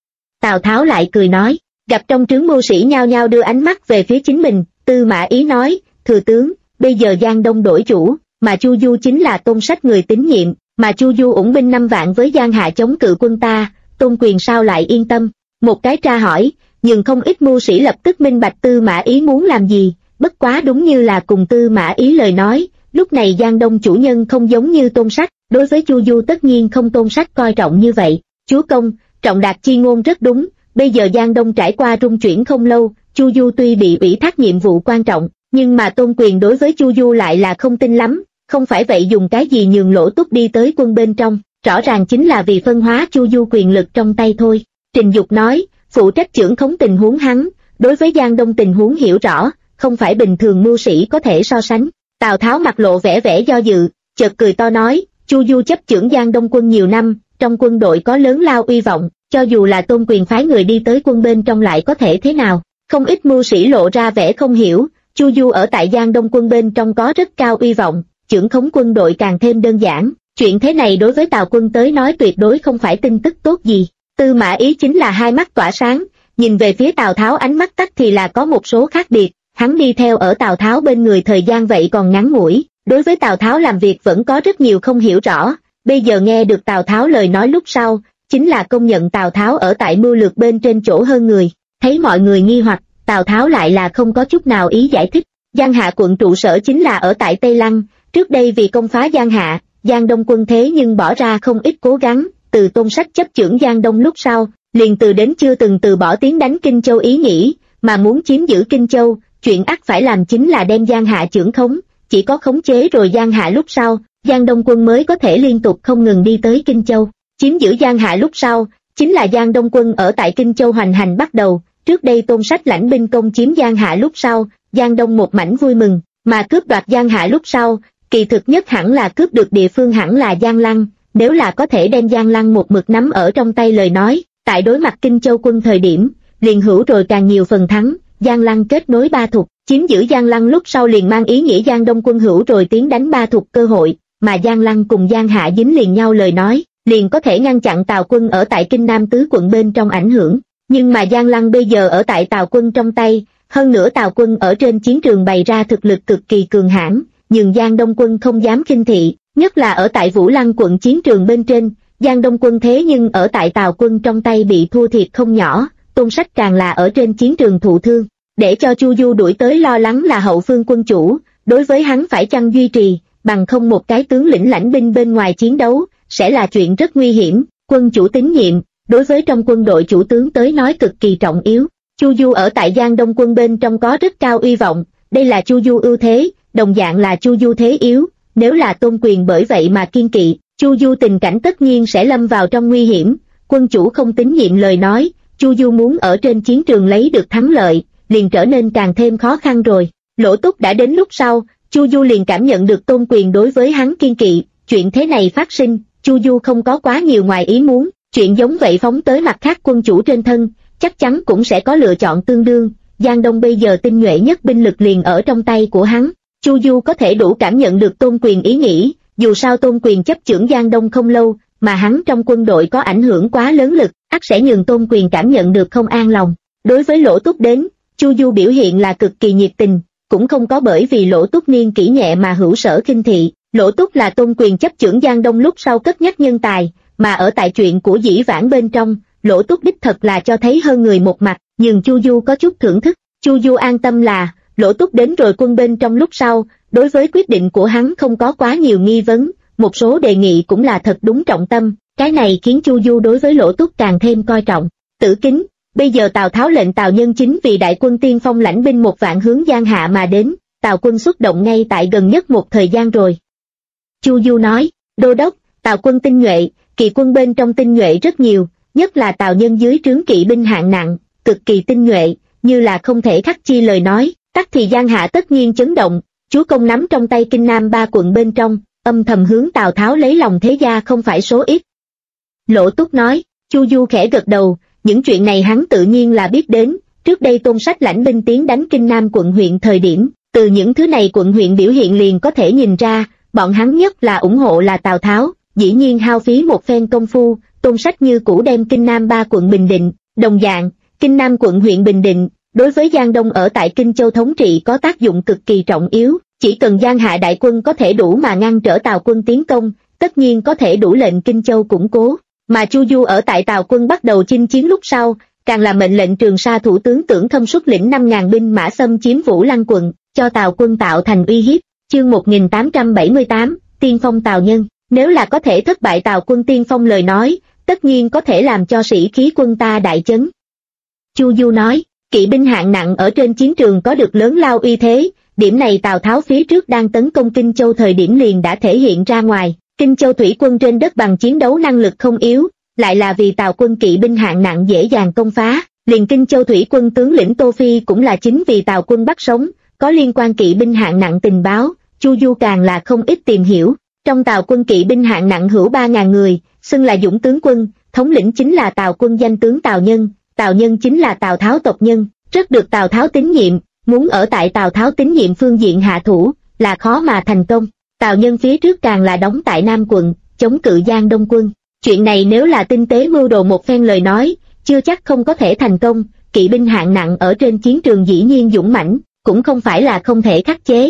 Tào Tháo lại cười nói, gặp trong trướng mưu sĩ nhao nhao đưa ánh mắt về phía chính mình. Tư Mã Ý nói, thừa tướng, bây giờ Giang Đông đổi chủ, mà Chu Du chính là Tôn Sách người tín nhiệm, mà Chu Du ủng binh 5 vạn với Giang Hạ chống cự quân ta, Tôn Quyền sao lại yên tâm? Một cái tra hỏi, nhưng không ít mưu sĩ lập tức minh bạch Tư Mã Ý muốn làm gì, bất quá đúng như là cùng Tư Mã Ý lời nói, lúc này Giang Đông chủ nhân không giống như Tôn Sách, đối với Chu Du tất nhiên không Tôn Sách coi trọng như vậy. Chúa công, Trọng Đạt chi ngôn rất đúng, bây giờ Giang Đông trải qua rung chuyển không lâu, Chu Du tuy bị ủy thác nhiệm vụ quan trọng, nhưng mà Tôn Quyền đối với Chu Du lại là không tin lắm, không phải vậy dùng cái gì nhường Lỗ Túc đi tới quân bên trong, rõ ràng chính là vì phân hóa Chu Du quyền lực trong tay thôi. Trình Dục nói, phụ trách trưởng khống tình huống hắn, đối với Giang Đông tình huống hiểu rõ, không phải bình thường mưu sĩ có thể so sánh. Tào Tháo mặt lộ vẻ vẻ do dự, chợt cười to nói, Chu Du chấp chưởng Giang Đông quân nhiều năm, trong quân đội có lớn lao uy vọng, cho dù là Tôn Quyền phái người đi tới quân bên trong lại có thể thế nào. Không ít mưu sĩ lộ ra vẻ không hiểu, Chu Du ở tại Giang Đông quân bên trong có rất cao uy vọng, trưởng khống quân đội càng thêm đơn giản, chuyện thế này đối với Tào quân tới nói tuyệt đối không phải tin tức tốt gì. Tư Mã Ý chính là hai mắt tỏa sáng, nhìn về phía Tào Tháo ánh mắt tắc thì là có một số khác biệt, hắn đi theo ở Tào Tháo bên người thời gian vậy còn ngắn ngủi, đối với Tào Tháo làm việc vẫn có rất nhiều không hiểu rõ, bây giờ nghe được Tào Tháo lời nói lúc sau, chính là công nhận Tào Tháo ở tại mưu lược bên trên chỗ hơn người. Thấy mọi người nghi hoặc, Tào Tháo lại là không có chút nào ý giải thích. Giang Hạ quận trụ sở chính là ở tại Tây Lăng, trước đây vì công phá Giang Hạ, Giang Đông quân thế nhưng bỏ ra không ít cố gắng, từ Tôn Sách chấp chưởng Giang Đông lúc sau, liền từ đến chưa từng từ bỏ tiến đánh Kinh Châu ý nghĩ, mà muốn chiếm giữ Kinh Châu, chuyện ắt phải làm chính là đem Giang Hạ chưởng khống, chỉ có khống chế rồi Giang Hạ lúc sau, Giang Đông quân mới có thể liên tục không ngừng đi tới Kinh Châu. Chiếm giữ Giang Hạ lúc sau, chính là Giang Đông quân ở tại Kinh Châu hoành hành bắt đầu, trước đây Tôn Sách lãnh binh công chiếm Giang Hạ lúc sau, Giang Đông một mảnh vui mừng, mà cướp đoạt Giang Hạ lúc sau, kỳ thực nhất hẳn là cướp được địa phương hẳn là Giang Lăng, nếu là có thể đem Giang Lăng một mực nắm ở trong tay lời nói, tại đối mặt Kinh Châu quân thời điểm, liền hữu rồi càng nhiều phần thắng, Giang Lăng kết nối Ba Thục, chiếm giữ Giang Lăng lúc sau liền mang ý nghĩa Giang Đông quân hữu rồi tiến đánh Ba Thục cơ hội, mà Giang Lăng cùng Giang Hạ dính liền nhau lời nói, liền có thể ngăn chặn Tào quân ở tại Kinh Nam tứ quận bên trong ảnh hưởng. Nhưng mà Giang Lăng bây giờ ở tại Tào quân trong tay, hơn nữa Tào quân ở trên chiến trường bày ra thực lực cực kỳ cường hãn, nhưng Giang Đông quân không dám khinh thị, nhất là ở tại Vũ Lăng quận chiến trường bên trên, Giang Đông quân thế nhưng ở tại Tào quân trong tay bị thua thiệt không nhỏ, Tôn Sách càng là ở trên chiến trường thụ thương, để cho Chu Du đuổi tới lo lắng là hậu phương quân chủ, đối với hắn phải chăng duy trì, bằng không một cái tướng lĩnh lãnh binh bên ngoài chiến đấu, sẽ là chuyện rất nguy hiểm, quân chủ tín nhiệm, đối với trong quân đội chủ tướng tới nói cực kỳ trọng yếu. Chu Du ở tại Giang Đông quân bên trong có rất cao uy vọng, đây là Chu Du ưu thế, đồng dạng là Chu Du thế yếu, nếu là Tôn Quyền bởi vậy mà kiên kỵ, Chu Du tình cảnh tất nhiên sẽ lâm vào trong nguy hiểm, quân chủ không tín nhiệm lời nói, Chu Du muốn ở trên chiến trường lấy được thắng lợi, liền trở nên càng thêm khó khăn rồi. Lỗ Túc đã đến lúc sau, Chu Du liền cảm nhận được Tôn Quyền đối với hắn kiên kỵ, chuyện thế này phát sinh, Chu Du không có quá nhiều ngoài ý muốn, chuyện giống vậy phóng tới mặt khác quân chủ trên thân, chắc chắn cũng sẽ có lựa chọn tương đương, Giang Đông bây giờ tinh nhuệ nhất binh lực liền ở trong tay của hắn, Chu Du có thể đủ cảm nhận được Tôn Quyền ý nghĩ, dù sao Tôn Quyền chấp chưởng Giang Đông không lâu, mà hắn trong quân đội có ảnh hưởng quá lớn lực, ắt sẽ nhường Tôn Quyền cảm nhận được không an lòng. Đối với Lỗ Túc đến, Chu Du biểu hiện là cực kỳ nhiệt tình, cũng không có bởi vì Lỗ Túc niên kỷ nhẹ mà hữu sở khinh thị, Lỗ Túc là Tôn Quyền chấp chưởng Giang Đông lúc sau cất nhắc nhân tài, mà ở tại chuyện của Dĩ Vãng bên trong, Lỗ Túc đích thật là cho thấy hơn người một mặt, nhưng Chu Du có chút thưởng thức, Chu Du an tâm là, Lỗ Túc đến rồi quân bên trong lúc sau, đối với quyết định của hắn không có quá nhiều nghi vấn, một số đề nghị cũng là thật đúng trọng tâm, cái này khiến Chu Du đối với Lỗ Túc càng thêm coi trọng. Tử Kính, bây giờ Tào Tháo lệnh Tào Nhân Chính vì đại quân tiên phong lãnh binh 1 vạn hướng Giang Hạ mà đến, Tào quân xuất động ngay tại gần nhất một thời gian rồi. Chu Du nói, đô đốc, Tào quân tinh nhuệ, kỵ quân bên trong tinh nhuệ rất nhiều, nhất là Tào nhân dưới trướng kỵ binh hạng nặng, cực kỳ tinh nhuệ, như là không thể khắc chi lời nói, tắc thì Giang Hạ tất nhiên chấn động, chúa công nắm trong tay Kinh Nam 3 quận bên trong, âm thầm hướng Tào Tháo lấy lòng thế gia không phải số ít. Lỗ Túc nói, Chu Du khẽ gật đầu, những chuyện này hắn tự nhiên là biết đến, trước đây Tôn Sách lãnh binh tiến đánh Kinh Nam quận huyện thời điểm, từ những thứ này quận huyện biểu hiện liền có thể nhìn ra, bọn hắn nhất là ủng hộ là Tào Tháo, dĩ nhiên hao phí một phen công phu, Tôn Sách như cũ đem Kinh Nam 3 quận bình định, đồng dạng, Kinh Nam quận huyện bình định, đối với Giang Đông ở tại Kinh Châu thống trị có tác dụng cực kỳ trọng yếu, chỉ cần Giang Hạ đại quân có thể đủ mà ngăn trở Tào quân tiến công, tất nhiên có thể đủ lệnh Kinh Châu củng cố, mà Chu Du ở tại Tào quân bắt đầu chinh chiến lúc sau, càng là mệnh lệnh Trường Sa thủ tướng Tưởng Khâm xuất lĩnh 5.000 binh mã xâm chiếm Vũ Lăng quận, cho Tào quân tạo thành uy hiếp. Chương 1878, Tiên phong Tào nhân, nếu là có thể thất bại Tào quân tiên phong lời nói, tất nhiên có thể làm cho sĩ khí quân ta đại chấn. Chu Du nói, kỵ binh hạng nặng ở trên chiến trường có được lớn lao uy thế, điểm này Tào Tháo phía trước đang tấn công Kinh Châu thời điểm liền đã thể hiện ra ngoài, Kinh Châu thủy quân trên đất bằng chiến đấu năng lực không yếu, lại là vì Tào quân kỵ binh hạng nặng dễ dàng công phá, liền Kinh Châu thủy quân tướng lĩnh Tô Phi cũng là chính vì Tào quân bắt sống, có liên quan kỵ binh hạng nặng tình báo, Chu Du càng là không ít tìm hiểu, trong Tào quân kỵ binh hạng nặng hữu 3.000 người, xưng là Dũng tướng quân, thống lĩnh chính là Tào quân danh tướng Tào Nhân chính là Tào Tháo tộc nhân, rất được Tào Tháo tín nhiệm, muốn ở tại Tào Tháo tín nhiệm phương diện hạ thủ, là khó mà thành công. Tào Nhân phía trước càng là đóng tại Nam quận, chống cự Giang Đông quân. Chuyện này nếu là tinh tế mưu đồ một phen lời nói, chưa chắc không có thể thành công, kỵ binh hạng nặng ở trên chiến trường dĩ nhiên dũng mãnh, cũng không phải là không thể khắc chế.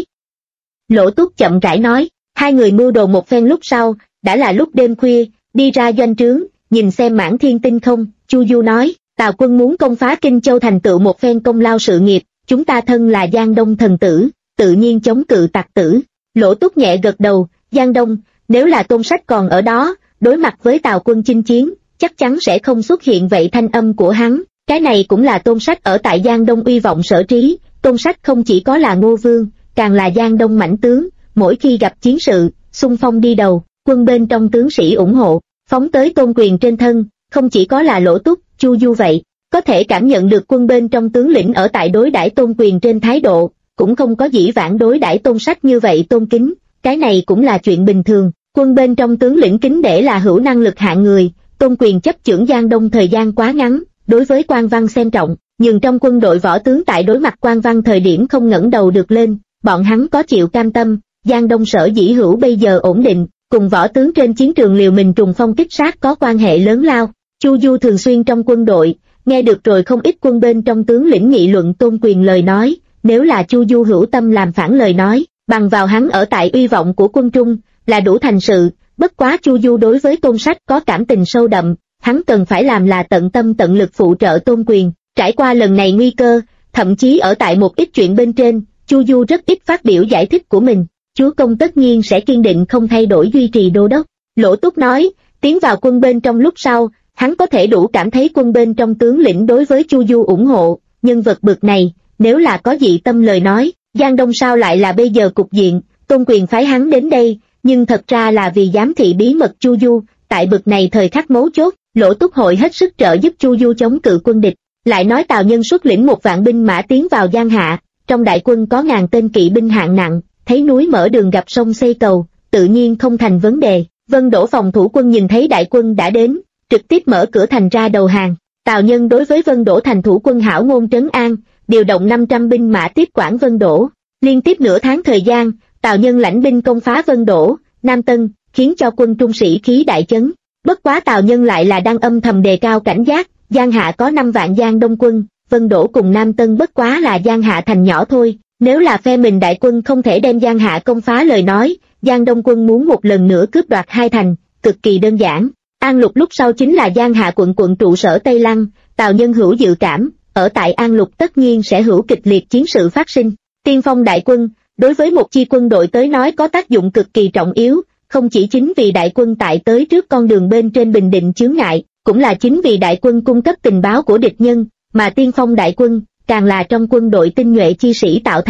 Lỗ Túc chậm rãi nói, hai người mưu đồ một phen lúc sau, đã là lúc đêm khuya, đi ra doanh trướng, nhìn xem mãn thiên tinh không, Chu Du nói, Tào quân muốn công phá Kinh Châu thành tựu một phen công lao sự nghiệp, chúng ta thân là Giang Đông thần tử, tự nhiên chống cự tặc tử. Lỗ Túc nhẹ gật đầu, Giang Đông, nếu là Tôn Sách còn ở đó, đối mặt với Tào quân chinh chiến, chắc chắn sẽ không xuất hiện vậy thanh âm của hắn, cái này cũng là Tôn Sách ở tại Giang Đông uy vọng sở trí, Tôn Sách không chỉ có là Ngô Vương, càng là Giang Đông mãnh tướng, mỗi khi gặp chiến sự, xung phong đi đầu, quân bên trong tướng sĩ ủng hộ, phóng tới Tôn Quyền trên thân, không chỉ có là Lỗ Túc, Chu Du vậy, có thể cảm nhận được quân bên trong tướng lĩnh ở tại đối đãi Tôn Quyền trên thái độ, cũng không có dĩ vãng đối đãi Tôn Sách như vậy tôn kính, cái này cũng là chuyện bình thường, quân bên trong tướng lĩnh kính để là hữu năng lực hạng người, Tôn Quyền chấp chưởng Giang Đông thời gian quá ngắn, đối với quan văn xem trọng, nhưng trong quân đội võ tướng tại đối mặt quan văn thời điểm không ngẩng đầu được lên, bọn hắn có chịu cam tâm, Giang Đông sở dĩ hữu bây giờ ổn định, cùng võ tướng trên chiến trường liều mình trùng phong kích sát có quan hệ lớn lao. Chu Du thường xuyên trong quân đội, nghe được rồi không ít quân bên trong tướng lĩnh nghị luận Tôn Quyền lời nói, nếu là Chu Du hữu tâm làm phản lời nói, bằng vào hắn ở tại uy vọng của quân Trung, là đủ thành sự, bất quá Chu Du đối với Tôn Sách có cảm tình sâu đậm, hắn cần phải làm là tận tâm tận lực phụ trợ Tôn Quyền, trải qua lần này nguy cơ, thậm chí ở tại một ít chuyện bên trên, Chu Du rất ít phát biểu giải thích của mình, chúa công tất nhiên sẽ kiên định không thay đổi duy trì đô đốc. Lỗ Túc nói, tiến vào quân bên trong lúc sau, hắn có thể đủ cảm thấy quân bên trong tướng lĩnh đối với Chu Du ủng hộ, nhân vật bực này, nếu là có dị tâm lời nói, Giang Đông sao lại là bây giờ cục diện, Tôn Quyền phái hắn đến đây, nhưng thật ra là vì giám thị bí mật Chu Du, tại bực này thời khắc mấu chốt, Lỗ Túc hội hết sức trợ giúp Chu Du chống cự quân địch, lại nói Tào Nhân xuất lĩnh 1.000 binh mã tiến vào Giang Hạ, trong đại quân có 1000 tên kỵ binh hạng nặng, thấy núi mở đường gặp sông xây cầu, tự nhiên không thành vấn đề. Vân Đỗ phòng thủ quân nhìn thấy đại quân đã đến, trực tiếp mở cửa thành ra đầu hàng. Tào Nhân đối với Vân Đỗ thành thủ quân hảo ngôn trấn an, điều động 500 binh mã tiếp quản Vân Đỗ. Liên tiếp nửa tháng thời gian, Tào Nhân lãnh binh công phá Vân Đỗ, Nam Tân, khiến cho quân trung sĩ khí đại chấn. Bất quá Tào Nhân lại là đang âm thầm đề cao cảnh giác, Giang Hạ có 5 vạn Giang Đông quân, Vân Đỗ cùng Nam Tân bất quá là Giang Hạ thành nhỏ thôi. Nếu là phe mình đại quân không thể đem Giang Hạ công phá lời nói, Giang Đông quân muốn một lần nữa cướp đoạt hai thành, cực kỳ đơn giản. An Lục lúc sau chính là Giang Hạ quận trụ sở Tây Lăng, Tào Nhân hữu dự cảm, ở tại An Lục tất nhiên sẽ hữu kịch liệt chiến sự phát sinh. Tiên phong đại quân, đối với một chi quân đội tới nói có tác dụng cực kỳ trọng yếu, không chỉ chính vì đại quân tại tới trước con đường bên trên bình định chướng ngại, cũng là chính vì đại quân cung cấp tình báo của địch nhân, mà tiên phong đại quân, càng là trong quân đội tinh nhuệ chi sĩ tạo thành,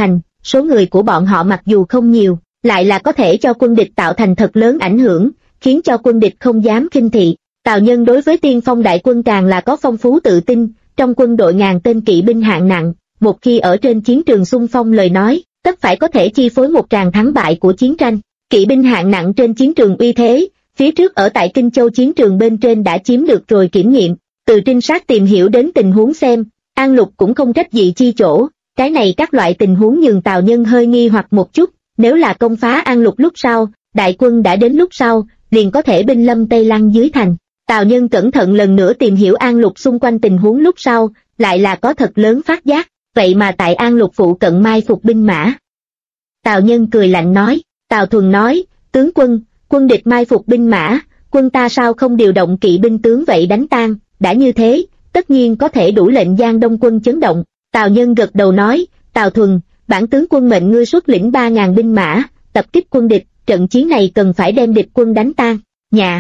số người của bọn họ mặc dù không nhiều, lại là có thể cho quân địch tạo thành thật lớn ảnh hưởng, khiến cho quân địch không dám khinh thị. Tào Nhân đối với tiên phong đại quân càng là có phong phú tự tin, trong quân đội ngàn tên kỵ binh hạng nặng, một khi ở trên chiến trường xung phong lời nói, tất phải có thể chi phối một tràng thắng bại của chiến tranh. Kỵ binh hạng nặng trên chiến trường uy thế, phía trước ở tại Kinh Châu chiến trường bên trên đã chiếm được rồi kiểm nghiệm, từ trinh sát tìm hiểu đến tình huống xem, An Lục cũng không trách gì chi chỗ, cái này các loại tình huống nhường Tào Nhân hơi nghi hoặc một chút, nếu là công phá An Lục lúc sau, đại quân đã đến lúc sau, liền có thể binh lâm Tây Lăng dưới thành. Tào Nhân cẩn thận lần nữa tìm hiểu An Lục xung quanh tình huống lúc sau, lại là có thật lớn phát giác, vậy mà tại An Lục phụ cận mai phục binh mã. Tào Nhân cười lạnh nói, Tào Thuần nói, tướng quân, quân địch mai phục binh mã, quân ta sao không điều động kỵ binh tướng vậy đánh tan, đã như thế, tất nhiên có thể đủ lệnh Giang Đông quân chấn động. Tào Nhân gật đầu nói, Tào Thuần, bản tướng quân mệnh ngươi xuất lĩnh 3.000 binh mã, tập kích quân địch, trận chiến này cần phải đem địch quân đánh tan. Nhà.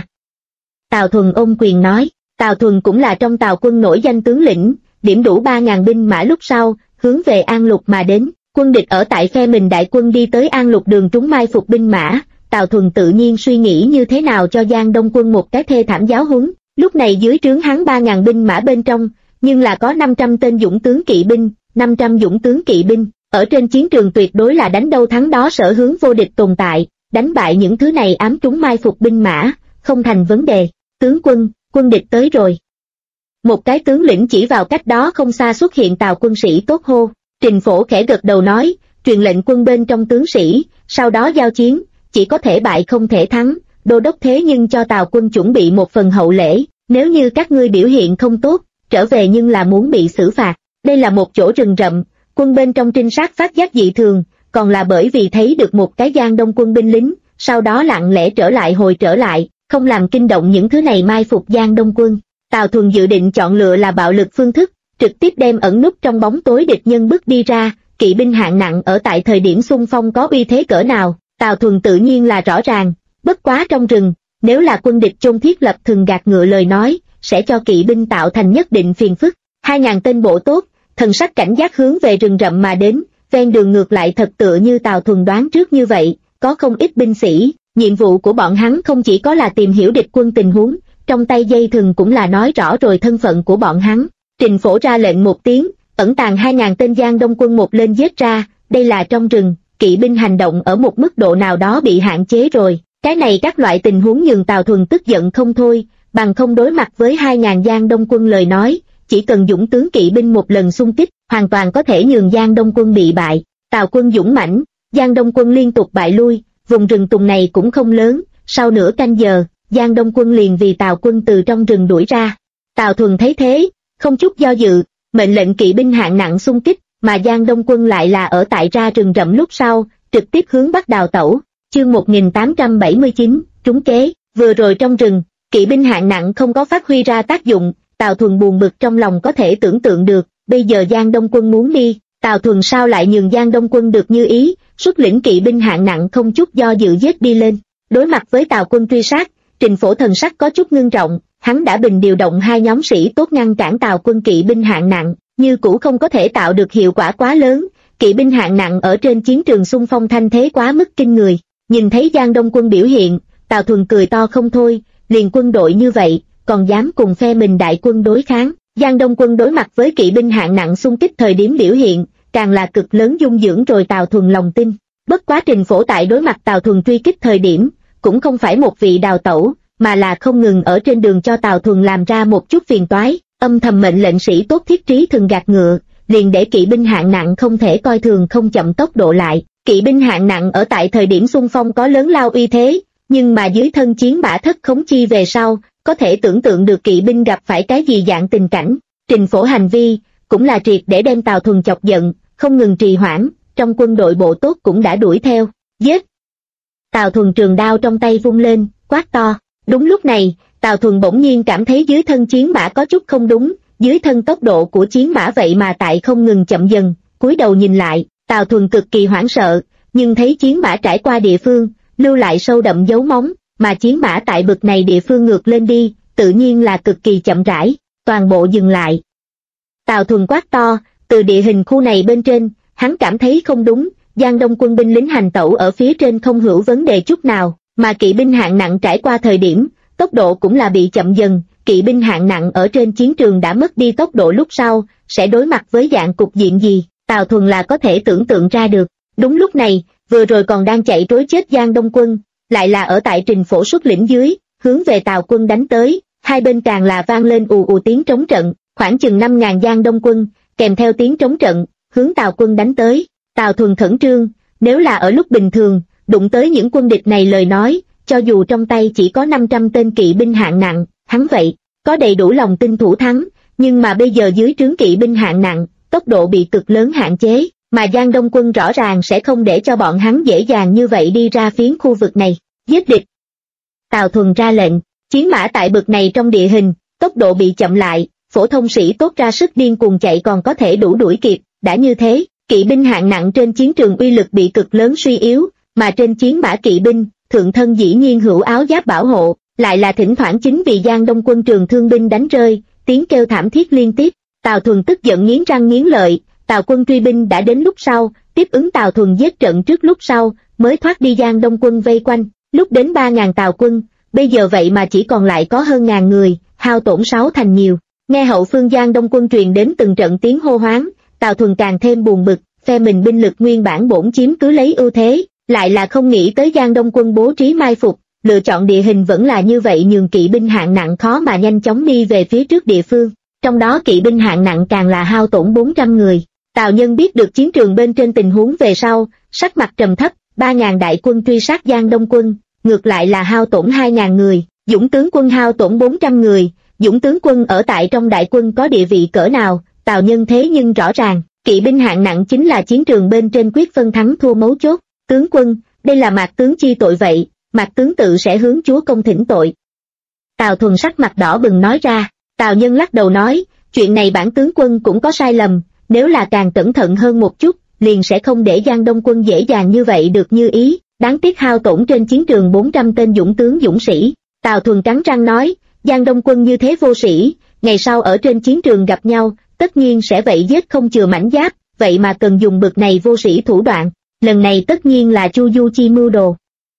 Tào Thuần ôm quyền nói, Tào Thuần cũng là trong Tào quân nổi danh tướng lĩnh, điểm đủ 3.000 binh mã lúc sau, hướng về An Lục mà đến, quân địch ở tại phe mình đại quân đi tới An Lục đường trúng mai phục binh mã, Tào Thuần tự nhiên suy nghĩ như thế nào cho Giang Đông quân một cái thê thảm giáo huấn, lúc này dưới trướng hắn 3.000 binh mã bên trong, nhưng là có 500 tên dũng tướng kỵ binh, 500 dũng tướng kỵ binh, ở trên chiến trường tuyệt đối là đánh đâu thắng đó sở hướng vô địch tồn tại, đánh bại những thứ này ám trúng mai phục binh mã, không thành vấn đề. Tướng quân, quân địch tới rồi. Một cái tướng lĩnh chỉ vào cách đó không xa xuất hiện Tào quân sĩ tốt hô, Trình Phổ khẽ gật đầu nói, truyền lệnh quân bên trong tướng sĩ, sau đó giao chiến, chỉ có thể bại không thể thắng, đô đốc thế nhưng cho Tào quân chuẩn bị một phần hậu lễ, nếu như các ngươi biểu hiện không tốt, trở về nhưng là muốn bị xử phạt. Đây là một chỗ rừng rậm, quân bên trong trinh sát phát giác dị thường, còn là bởi vì thấy được một cái Giang Đông quân binh lính, sau đó lặng lẽ hồi trở lại, không làm kinh động những thứ này mai phục Giang Đông quân. Tào Thuần dự định chọn lựa là bạo lực phương thức, trực tiếp đem ẩn núp trong bóng tối địch nhân bước đi ra, kỵ binh hạng nặng ở tại thời điểm xung phong có uy thế cỡ nào, Tào Thuần tự nhiên là rõ ràng, bất quá trong rừng, nếu là quân địch chôn thiết lập thường gạt ngựa lời nói, sẽ cho kỵ binh tạo thành nhất định phiền phức. 2.000 tên bộ tốt, thần sắc cảnh giác hướng về rừng rậm mà đến, ven đường ngược lại thật tựa như Tào Thuần đoán trước như vậy, có không ít binh sĩ, nhiệm vụ của bọn hắn không chỉ có là tìm hiểu địch quân tình huống, trong tay dây thừng cũng là nói rõ rồi thân phận của bọn hắn. Trình Phổ ra lệnh một tiếng, ẩn tàng 2.000 tên Giang Đông quân một lên giết ra, đây là trong rừng, kỵ binh hành động ở một mức độ nào đó bị hạn chế rồi, cái này các loại tình huống nhường Tào Thuần tức giận không thôi, bằng không đối mặt với 2.000 Giang Đông quân lời nói, chỉ cần dũng tướng kỵ binh một lần xung kích, hoàn toàn có thể nhường Giang Đông quân bị bại. Tào quân dũng mãnh, Giang Đông quân liên tục bại lui, vùng rừng tùng này cũng không lớn, sau nửa canh giờ, Giang Đông quân liền vì Tào quân từ trong rừng đuổi ra. Tào Thuần thấy thế, không chút do dự, mệnh lệnh kỵ binh hạng nặng xung kích, mà Giang Đông quân lại là ở tại ra rừng rậm lúc sau, trực tiếp hướng bắc đào tẩu. Chương 1879, trúng kế, vừa rồi trong rừng, kỵ binh hạng nặng không có phát huy ra tác dụng, Tào Thuần buồn bực trong lòng có thể tưởng tượng được, bây giờ Giang Đông quân muốn đi, Tào Thuần sao lại nhường Giang Đông quân được như ý, xuất lĩnh kỵ binh hạng nặng không chút do dự giết đi lên. Đối mặt với Tào quân truy sát, Trình Phổ thần sắc có chút ngưng trọng, hắn đã bình điều động 2 nhóm sĩ tốt ngăn cản Tào quân kỵ binh hạng nặng, như cũ không có thể tạo được hiệu quả quá lớn, kỵ binh hạng nặng ở trên chiến trường xung phong thanh thế quá mức kinh người. Nhìn thấy Giang Đông quân biểu hiện, Tào Thuần cười to không thôi, liền quân đội như vậy, còn dám cùng phe mình đại quân đối kháng. Giang Đông quân đối mặt với kỵ binh hạng nặng xung kích thời điểm biểu hiện, càng là cực lớn dung dưỡng rồi Tào Thuần lòng tin. Bất quá Trình Phổ tại đối mặt Tào Thuần truy kích thời điểm, cũng không phải một vị đào tẩu, mà là không ngừng ở trên đường cho Tào Thuần làm ra một chút phiền toái, âm thầm mệnh lệnh sĩ tốt thiết trí thường gạt ngựa, liền để kỵ binh hạng nặng không thể coi thường không chậm tốc độ lại. Kỵ binh hạng nặng ở tại thời điểm xung phong có lớn lao uy thế, nhưng mà dưới thân chiến mã thất khống chi về sau, có thể tưởng tượng được kỵ binh gặp phải cái gì dạng tình cảnh. Trình Phổ hành vi, cũng là triệt để đem Tào Thuần chọc giận, không ngừng trì hoãn, trong quân đội bộ tốt cũng đã đuổi theo, giết. Tào Thuần trường đao trong tay vung lên, quát to. Đúng lúc này, Tào Thuần bỗng nhiên cảm thấy dưới thân chiến mã có chút không đúng, dưới thân tốc độ của chiến mã vậy mà tại không ngừng chậm dần, cúi đầu nhìn lại, Tào Thuần cực kỳ hoảng sợ, nhưng thấy chiến mã trải qua địa phương, lưu lại sâu đậm dấu móng, mà chiến mã tại bực này địa phương ngược lên đi, tự nhiên là cực kỳ chậm rãi, toàn bộ dừng lại. Tào Thuần quát to, từ địa hình khu này bên trên, hắn cảm thấy không đúng, Giang Đông quân binh lính hành tẩu ở phía trên không hữu vấn đề chút nào, mà kỵ binh hạng nặng trải qua thời điểm, tốc độ cũng là bị chậm dần, kỵ binh hạng nặng ở trên chiến trường đã mất đi tốc độ lúc sau, sẽ đối mặt với dạng cục diện gì, Tào Thuần là có thể tưởng tượng ra được. Đúng lúc này, vừa rồi còn đang chạy trối chết Giang Đông quân, lại là ở tại Trình Phổ xuất lĩnh dưới, hướng về Tào quân đánh tới, hai bên càng là vang lên ù ù tiếng trống trận, khoảng chừng 5.000 Giang Đông quân, kèm theo tiếng trống trận, hướng Tào quân đánh tới. Tào Thuần khẩn trương, nếu là ở lúc bình thường, đụng tới những quân địch này lời nói, cho dù trong tay chỉ có 500 tên kỵ binh hạng nặng, hắn vậy, có đầy đủ lòng tin thủ thắng, nhưng mà bây giờ dưới trướng kỵ binh hạng nặng, tốc độ bị cực lớn hạn chế, mà Giang Đông quân rõ ràng sẽ không để cho bọn hắn dễ dàng như vậy đi ra phiến khu vực này, giết địch. Tào Thuần ra lệnh, chiến mã tại bực này trong địa hình, tốc độ bị chậm lại, phổ thông sĩ tốt ra sức điên cuồng chạy còn có thể đủ đuổi kịp, đã như thế, kỵ binh hạng nặng trên chiến trường uy lực bị cực lớn suy yếu, mà trên chiến mã kỵ binh, thượng thân dĩ nhiên hữu áo giáp bảo hộ, lại là thỉnh thoảng chính vì Giang Đông quân trường thương binh đánh rơi, tiếng kêu thảm thiết liên tiếp. Tào Thuần tức giận nghiến răng nghiến lợi, Tào quân truy binh đã đến lúc sau, tiếp ứng Tào Thuần giết trận trước lúc sau, mới thoát đi Giang Đông quân vây quanh, lúc đến 3.000 Tào quân, bây giờ vậy mà chỉ còn lại có hơn 1.000 người, hao tổn 6 thành nhiều. Nghe hậu phương Giang Đông quân truyền đến từng trận tiếng hô hoáng, Tào Thuần càng thêm buồn bực, phe mình binh lực nguyên bản bổn chiếm cứ lấy ưu thế, lại là không nghĩ tới Giang Đông quân bố trí mai phục, lựa chọn địa hình vẫn là như vậy nhường kỵ binh hạng nặng khó mà nhanh chóng đi về phía trước địa phương, trong đó kỵ binh hạng nặng càng là hao tổn 400 người. Tào Nhân biết được chiến trường bên trên tình huống về sau, sắc mặt trầm thấp, 3.000 đại quân truy sát Giang Đông quân, ngược lại là hao tổn 2.000 người, Dũng tướng quân hao tổn 400 người, Dũng tướng quân ở tại trong đại quân có địa vị cỡ nào, Tào Nhân thế nhưng rõ ràng, kỵ binh hạng nặng chính là chiến trường bên trên quyết phân thắng thua mấu chốt. Tướng quân, đây là Mạc tướng chi tội vậy, Mạc tướng tự sẽ hướng chúa công thỉnh tội. Tào Thuần sắc mặt đỏ bừng nói ra. Tào Nhân lắc đầu nói, chuyện này bản tướng quân cũng có sai lầm, nếu là càng cẩn thận hơn một chút, liền sẽ không để Giang Đông quân dễ dàng như vậy được như ý, đáng tiếc hao tổn trên chiến trường 400 tên dũng tướng dũng sĩ. Tào Thuần cắn răng nói, Giang Đông quân như thế vô sĩ, ngày sau ở trên chiến trường gặp nhau, tất nhiên sẽ vậy giết không chừa mảnh giáp, vậy mà cần dùng bực này vô sĩ thủ đoạn, lần này tất nhiên là Chu Du chi mưu đồ.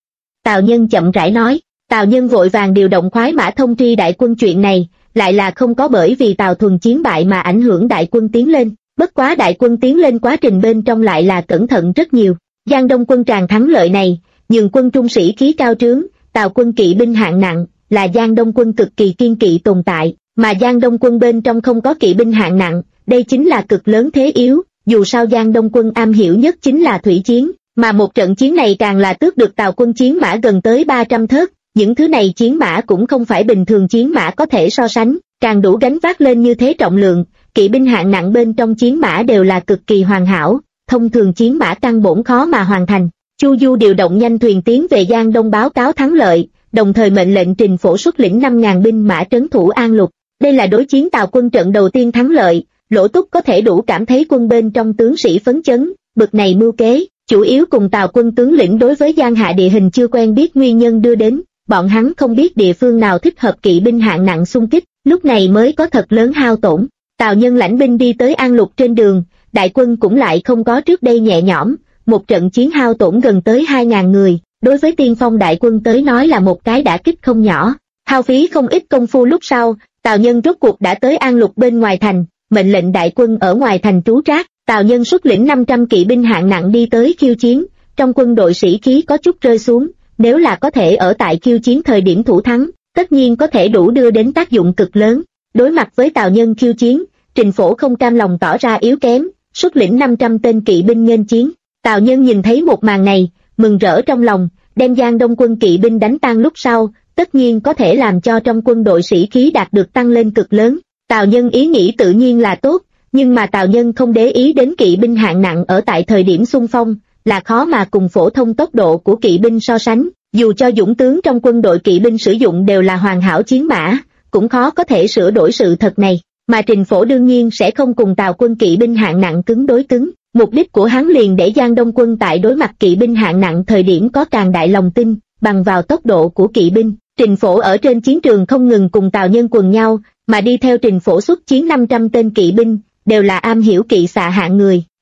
Tào Nhân chậm rãi nói, Tào Nhân vội vàng điều động khoái mã thông tri đại quân chuyện này, lại là không có bởi vì Tào Thuần chiến bại mà ảnh hưởng đại quân tiến lên, bất quá đại quân tiến lên quá trình bên trong lại là cẩn thận rất nhiều. Giang Đông quân tràn thắng lợi này, nhường quân trung sĩ khí cao trướng, Tào quân kỵ binh hạng nặng, là Giang Đông quân cực kỳ kiên kỵ tồn tại, mà Giang Đông quân bên trong không có kỵ binh hạng nặng, đây chính là cực lớn thế yếu, dù sao Giang Đông quân am hiểu nhất chính là thủy chiến, mà một trận chiến này càng là tước được Tào quân chiến mã gần tới 300 thớt, những thứ này chiến mã cũng không phải bình thường chiến mã có thể so sánh, càng đủ gánh vác lên như thế trọng lượng, kỵ binh hạng nặng bên trong chiến mã đều là cực kỳ hoàn hảo, thông thường chiến mã căn bổn khó mà hoàn thành. Chu Du điều động nhanh thuyền tiến về Giang Đông báo cáo thắng lợi, đồng thời mệnh lệnh Trình Phổ xuất lĩnh 5.000 binh mã trấn thủ An Lục. Đây là đối chiến Tào quân trận đầu tiên thắng lợi, Lỗ Túc có thể đủ cảm thấy quân bên trong tướng sĩ phấn chấn, bực này mưu kế, chủ yếu cùng Tào quân tướng lĩnh đối với Giang Hạ địa hình chưa quen biết nguyên nhân đưa đến, bọn hắn không biết địa phương nào thích hợp kỵ binh hạng nặng xung kích, lúc này mới có thật lớn hao tổn. Tào Nhân lãnh binh đi tới An Lục trên đường, đại quân cũng lại không có trước đây nhẹ nhõm, một trận chiến hao tổn gần tới 2.000 người, đối với tiên phong đại quân tới nói là một cái đả kích không nhỏ. Hao phí không ít công phu lúc sau, Tào Nhân rốt cuộc đã tới An Lục bên ngoài thành, mệnh lệnh đại quân ở ngoài thành trú trác. Tào Nhân xuất lĩnh 500 kỵ binh hạng nặng đi tới khiêu chiến, trong quân đội sĩ khí có chút rơi xuống, nếu là có thể ở tại khiêu chiến thời điểm thủ thắng, tất nhiên có thể đủ đưa đến tác dụng cực lớn. Đối mặt với Tào Nhân khiêu chiến, Trình Phổ không cam lòng tỏ ra yếu kém, xuất lĩnh 500 tên kỵ binh nghênh chiến. Tào Nhân nhìn thấy một màn này, mừng rỡ trong lòng, đem Giang Đông quân kỵ binh đánh tan lúc sau, tất nhiên có thể làm cho trong quân đội sĩ khí đạt được tăng lên cực lớn. Tào Nhân ý nghĩ tự nhiên là tốt, nhưng mà Tào Nhân không để ý đến kỵ binh hạng nặng ở tại thời điểm xung phong, là khó mà cùng phổ thông tốc độ của kỵ binh so sánh, dù cho dũng tướng trong quân đội kỵ binh sử dụng đều là hoàn hảo chiến mã, cũng khó có thể sửa đổi sự thật này, mà Trình Phổ đương nhiên sẽ không cùng Tào quân kỵ binh hạng nặng cứng đối cứng, mục đích của hắn liền để Giang Đông quân tại đối mặt kỵ binh hạng nặng thời điểm có càng đại lòng tin, bằng vào tốc độ của kỵ binh. Trình Phổ ở trên chiến trường không ngừng cùng Tào Nhân quần nhau, mà đi theo Trình Phổ xuất chiến 500 tên kỵ binh, đều là am hiểu kỵ xạ hạng người,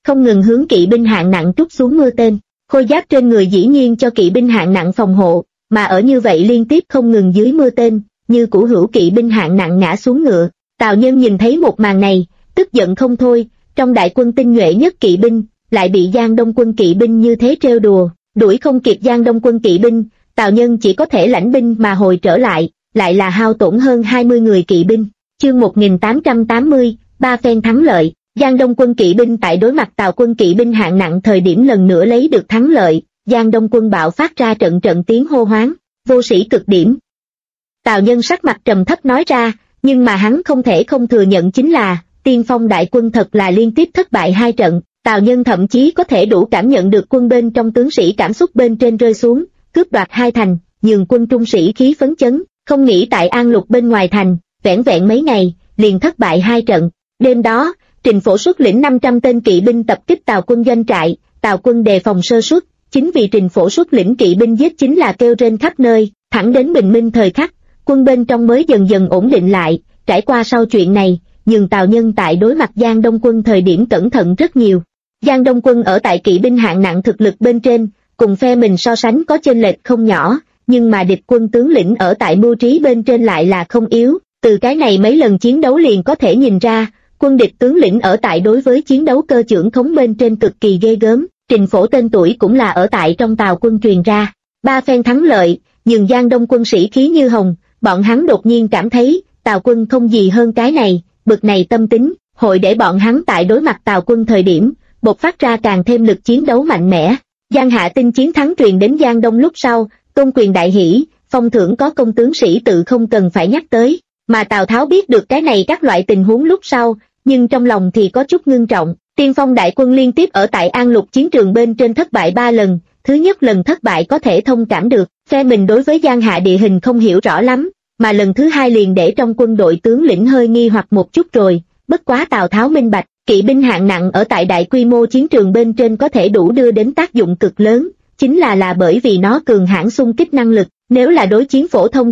không ngừng hướng kỵ binh hạng nặng trút xuống mưa tên. Khôi giáp trên người dĩ nhiên cho kỵ binh hạng nặng phòng hộ, mà ở như vậy liên tiếp không ngừng dưới mưa tên, như củ hữu kỵ binh hạng nặng ngã xuống ngựa. Tào Nhân nhìn thấy một màn này, tức giận không thôi, trong đại quân tinh nhuệ nhất kỵ binh, lại bị Giang Đông quân kỵ binh như thế trêu đùa, đuổi không kịp Giang Đông quân kỵ binh, Tào Nhân chỉ có thể lãnh binh mà hồi trở lại là hao tổn hơn 20 người kỵ binh. Chương 1880, ba phen thắng lợi. Giang Đông quân kỵ binh tại đối mặt Tào quân kỵ binh hạng nặng thời điểm lần nữa lấy được thắng lợi, Giang Đông quân bạo phát ra trận trận tiếng hô hoáng, vô sĩ cực điểm. Tào Nhân sắc mặt trầm thấp nói ra, nhưng mà hắn không thể không thừa nhận chính là, Tiên Phong đại quân thật là liên tiếp thất bại 2 trận. Tào Nhân thậm chí có thể đủ cảm nhận được quân bên trong tướng sĩ cảm xúc bên trên rơi xuống, cướp đoạt 2 thành, nhường quân trung sĩ khí phấn chấn, không nghĩ tại An Lục bên ngoài thành, vẻn vẹn mấy ngày, liền thất bại 2 trận. Đêm đó, Trình Phổ xuất lĩnh 500 tên kỵ binh tập kích Tào quân doanh trại, Tào quân đề phòng sơ suất, chính vì Trình Phổ xuất lĩnh kỵ binh giết chính là kêu trên khắp nơi, thẳng đến bình minh thời khắc, quân bên trong mới dần dần ổn định lại. Trải qua sau chuyện này, nhường Tào Nhân tại đối mặt Giang Đông quân thời điểm cẩn thận rất nhiều. Giang Đông quân ở tại kỵ binh hạng nặng thực lực bên trên, cùng phe mình so sánh có chênh lệch không nhỏ, nhưng mà địch quân tướng lĩnh ở tại mưu trí bên trên lại là không yếu. Từ cái này mấy lần chiến đấu liền có thể nhìn ra, quân địch tướng lĩnh ở tại đối với chiến đấu cơ chưởng khống bên trên cực kỳ ghê gớm. Trình Phổ tên tuổi cũng là ở tại trong Tào quân truyền ra. 3 phen thắng lợi, nhường Giang Đông quân sĩ khí như hồng, bọn hắn đột nhiên cảm thấy, Tào quân không gì hơn cái này, bực này tâm tính, hội để bọn hắn tại đối mặt Tào quân thời điểm, bộc phát ra càng thêm lực chiến đấu mạnh mẽ. Giang Hạ tin chiến thắng truyền đến Giang Đông lúc sau, tôn quyền đại hỷ, phong thưởng có công tướng sĩ tự không cần phải nhắc tới, mà Tào Tháo biết được cái này các loại tình huống lúc sau, nhưng trong lòng thì có chút ngưng trọng. Tiên Phong đại quân liên tiếp ở tại An Lục chiến trường bên trên thất bại 3 lần, thứ nhất lần thất bại có thể thông cảm được, phe mình đối với Giang Hạ địa hình không hiểu rõ lắm, mà lần thứ 2 liền để trong quân đội tướng lĩnh hơi nghi hoặc một chút rồi. Bất quá Tào Tháo minh bạch, kỵ binh hạng nặng ở tại đại quy mô chiến trường bên trên có thể đủ đưa đến tác dụng cực lớn, chính là bởi vì nó cường hãn xung kích năng lực. Nếu là đối chiến phổ thông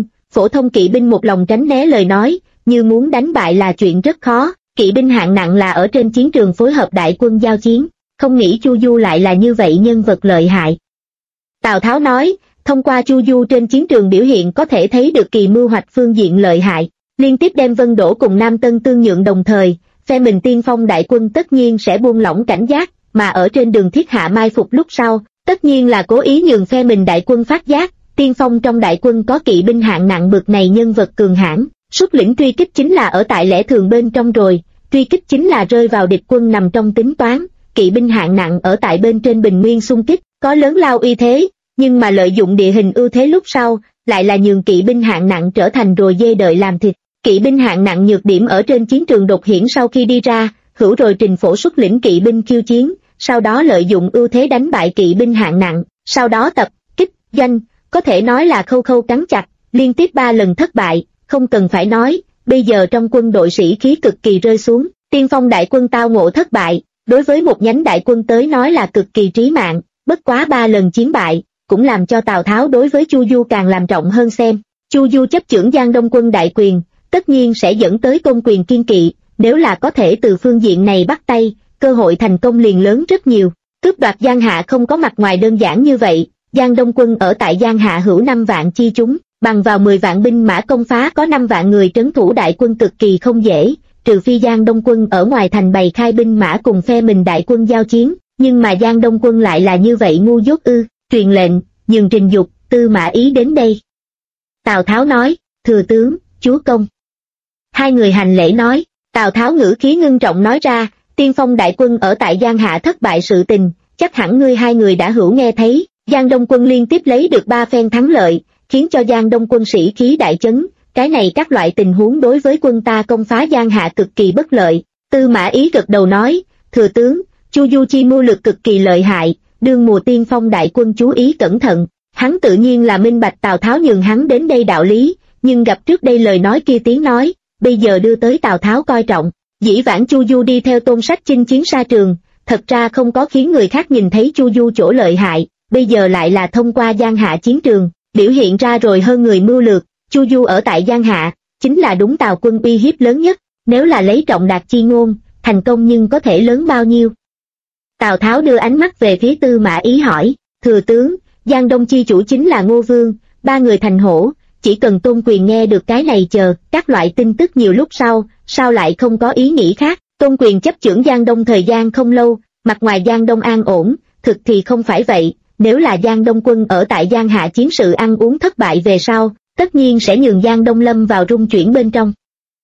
kỵ binh một lòng tránh né lời nói, như muốn đánh bại là chuyện rất khó. Kỵ binh hạng nặng là ở trên chiến trường phối hợp đại quân giao chiến, không nghĩ Chu Du lại là như vậy nhân vật lợi hại. Tào Tháo nói, thông qua Chu Du trên chiến trường biểu hiện có thể thấy được kỳ mưu hoạch phương diện lợi hại, liên tiếp đem Vân Đỗ cùng Nam Tân tương nhượng đồng thời, phe mình Tiên Phong đại quân tất nhiên sẽ buông lỏng cảnh giác, mà ở trên đường thiết hạ mai phục lúc sau, tất nhiên là cố ý nhường phe mình đại quân phát giác. Tiên Phong trong đại quân có kỵ binh hạng nặng bực này nhân vật cường hãn, xuất lĩnh truy kích chính là ở tại lẽ thường bên trong rồi, truy kích chính là rơi vào địch quân nằm trong tính toán. Kỵ binh hạng nặng ở tại bên trên bình nguyên xung kích, có lớn lao uy thế, nhưng mà lợi dụng địa hình ưu thế lúc sau, lại là nhường kỵ binh hạng nặng trở thành rồi dê đợi làm thịt. Kỵ binh hạng nặng nhược điểm ở trên chiến trường đột hiển sau khi đi ra, hữu rồi Trình Phổ xuất lĩnh kỵ binh khiêu chiến, sau đó lợi dụng ưu thế đánh bại kỵ binh hạng nặng, sau đó tập kích doanh, có thể nói là khâu khâu cắn chặt, liên tiếp 3 lần thất bại. Không cần phải nói, bây giờ trong quân đội sĩ khí cực kỳ rơi xuống. Tiên Phong đại quân tao ngộ thất bại, đối với một nhánh đại quân tới nói là cực kỳ trí mạng, bất quá 3 lần chiến bại, cũng làm cho Tào Tháo đối với Chu Du càng làm trọng hơn xem. Chu Du chấp chưởng Giang Đông quân đại quyền, tất nhiên sẽ dẫn tới công quyền kiên kỵ, nếu là có thể từ phương diện này bắt tay, cơ hội thành công liền lớn rất nhiều. Cướp đoạt Giang Hạ không có mặt ngoài đơn giản như vậy, Giang Đông quân ở tại Giang Hạ hữu 5 vạn chi chúng, bằng vào 10 vạn binh mã công phá có 5 vạn người trấn thủ đại quân cực kỳ không dễ, trừ phi Giang Đông quân ở ngoài thành bày khai binh mã cùng phe mình đại quân giao chiến, nhưng mà Giang Đông quân lại là như vậy ngu dốt ư? Truyền lệnh, nhường Trình Dục, Tư Mã Ý đến đây. Tào Tháo nói, thừa tướng, chúa công. 2 người hành lễ nói. Tào Tháo ngữ khí ngưng trọng nói ra, Tiên Phong đại quân ở tại Giang Hạ thất bại sự tình, chắc hẳn ngươi 2 người đã hữu nghe thấy. Giang Đông quân liên tiếp lấy được 3 phen thắng lợi, khiến cho Giang Đông quân sĩ khí đại chấn, cái này các loại tình huống đối với quân ta công phá Giang Hạ cực kỳ bất lợi. Tư Mã Ý gật đầu nói, thừa tướng, Chu Du chi mưu lược cực kỳ lợi hại, đương mùa Tiên Phong đại quân chú ý cẩn thận. Hắn tự nhiên là minh bạch Tào Tháo nhường hắn đến đây đạo lý, nhưng gặp trước đây lời nói kia tiếng nói, bây giờ đưa tới Tào Tháo coi trọng. Dĩ vãng Chu Du đi theo Tôn Sách chinh chiến xa trường, thật ra không có khiến người khác nhìn thấy Chu Du chỗ lợi hại, bây giờ lại là thông qua Giang Hạ chiến trường, biểu hiện ra rồi hơn người mưu lược. Chu Du ở tại Giang Hạ, chính là đúng Tào quân uy hiếp lớn nhất, nếu là lấy trọng đạt chi ngôn, thành công nhưng có thể lớn bao nhiêu. Tào Tháo đưa ánh mắt về phía Tư Mã Ý hỏi, thừa tướng, Giang Đông chi chủ chính là Ngô Vương, ba người thành hổ, chỉ cần Tôn Quyền nghe được cái này chờ các loại tin tức nhiều lúc sau, sao lại không có ý nghĩ khác. Tôn Quyền chấp chưởng Giang Đông thời gian không lâu, mặt ngoài Giang Đông an ổn, thực thì không phải vậy, nếu là Giang Đông quân ở tại Giang Hạ chiến sự ăn uống thất bại về sau, tất nhiên sẽ nhường Giang Đông lâm vào rung chuyển bên trong.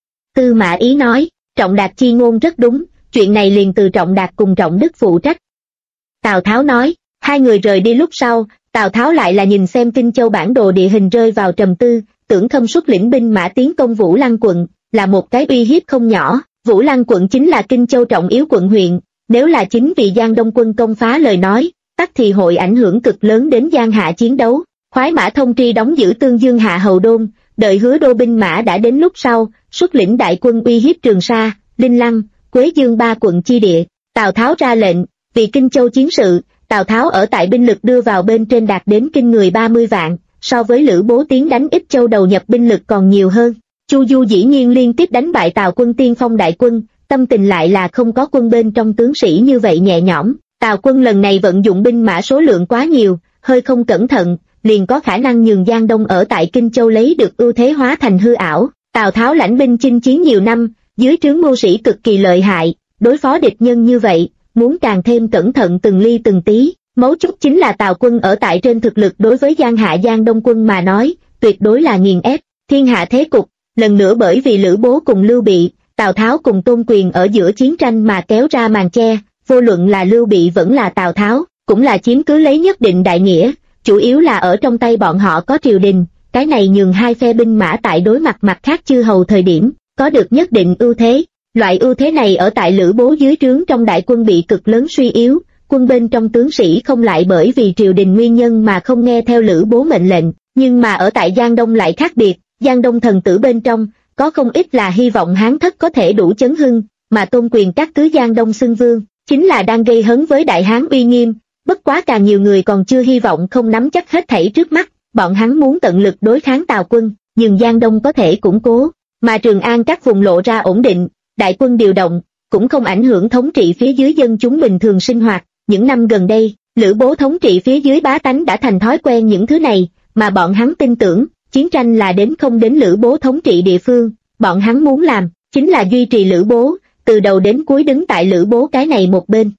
Tư Mã Ý nói, Trọng Đạt chi ngôn rất đúng, chuyện này liền từ Trọng Đạt cùng Trọng Đức phụ trách. Tào Tháo nói, hai người rời đi lúc sau, Tào Tháo lại là nhìn xem Kinh Châu bản đồ địa hình rơi vào trầm tư, Tưởng Khâm xuất lĩnh binh mã tiến công Vũ Lăng quận, là một cái uy hiếp không nhỏ. Vũ Lăng quận chính là Kinh Châu trọng yếu quận huyện, nếu là chính vì Giang Đông quân công phá lời nói, tắc thì hội ảnh hưởng cực lớn đến Giang Hạ chiến đấu. Khoái mã Thông Tri đóng giữ Tương Dương Hạ hầu đôn, đợi Hứa Đô binh mã đã đến lúc sau, xuất lĩnh đại quân uy hiếp Trường Sa, Linh Lăng, Quế Dương ba quận chi địa. Tào Tháo ra lệnh, vì Kinh Châu chiến sự, Tào Tháo ở tại binh lực đưa vào bên trên đạt đến kinh người 30 vạn, so với Lữ Bố tiến đánh Ích Châu đầu nhập binh lực còn nhiều hơn. Chu Du dĩ nhiên liên tiếp đánh bại Tào quân tiên phong đại quân, tâm tình lại là không có quân bên trong tướng sĩ như vậy nhẹ nhõm. Tào quân lần này vận dụng binh mã số lượng quá nhiều, hơi không cẩn thận, liền có khả năng nhường Giang Đông ở tại Kinh Châu lấy được ưu thế hóa thành hư ảo. Tào Tháo lãnh binh chinh chiến nhiều năm, dưới trướng mưu sĩ cực kỳ lợi hại, đối phó địch nhân như vậy, muốn càng thêm cẩn thận từng ly từng tí. Mấu chốt chính là Tào quân ở tại trên thực lực đối với Giang Hạ Giang Đông quân mà nói, tuyệt đối là nghiền ép thiên hạ thế cục. Lần nữa bởi vì Lữ Bố cùng Lưu Bị, Tào Tháo cùng Tôn Quyền ở giữa chiến tranh mà kéo ra màn che, vô luận là Lưu Bị vẫn là Tào Tháo, cũng là chiếm cứ lấy nhất định đại nghĩa, chủ yếu là ở trong tay bọn họ có triều đình, cái này nhường hai phe binh mã tại đối mặt mặt khác chư hầu thời điểm, có được nhất định ưu thế. Loại ưu thế này ở tại Lữ Bố dưới trướng trong đại quân bị cực lớn suy yếu, quân bên trong tướng sĩ không lại bởi vì triều đình nguyên nhân mà không nghe theo Lữ Bố mệnh lệnh, nhưng mà ở tại Giang Đông lại khác biệt, Giang Đông thần tử bên trong, có không ít là hy vọng Hán thất có thể đủ chấn hưng, mà Tôn Quyền các cứ Giang Đông xưng vương, chính là đang gây hấn với Đại Hán uy nghiêm, bất quá càng nhiều người còn chưa hy vọng không nắm chắc hết thảy trước mắt, bọn hắn muốn tận lực đối kháng Tào quân, nhưng Giang Đông có thể củng cố, mà Trường An các vùng lộ ra ổn định, đại quân điều động, cũng không ảnh hưởng thống trị phía dưới dân chúng bình thường sinh hoạt. Những năm gần đây, Lữ Bố thống trị phía dưới bá tánh đã thành thói quen những thứ này, mà bọn hắn tin tưởng, chiến tranh là đến không đến Lữ Bố thống trị địa phương, bọn hắn muốn làm, chính là duy trì Lữ Bố, từ đầu đến cuối đứng tại Lữ Bố cái này một bên.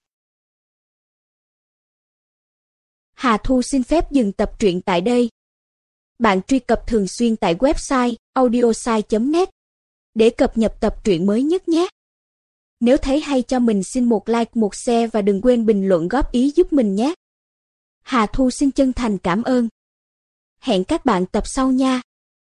Hà Thu xin phép dừng tập truyện tại đây. Bạn truy cập thường xuyên tại website audiosai.net để cập nhật tập truyện mới nhất nhé. Nếu thấy hay cho mình xin một like, một share và đừng quên bình luận góp ý giúp mình nhé. Hà Thu xin chân thành cảm ơn. Hẹn các bạn tập sau nha.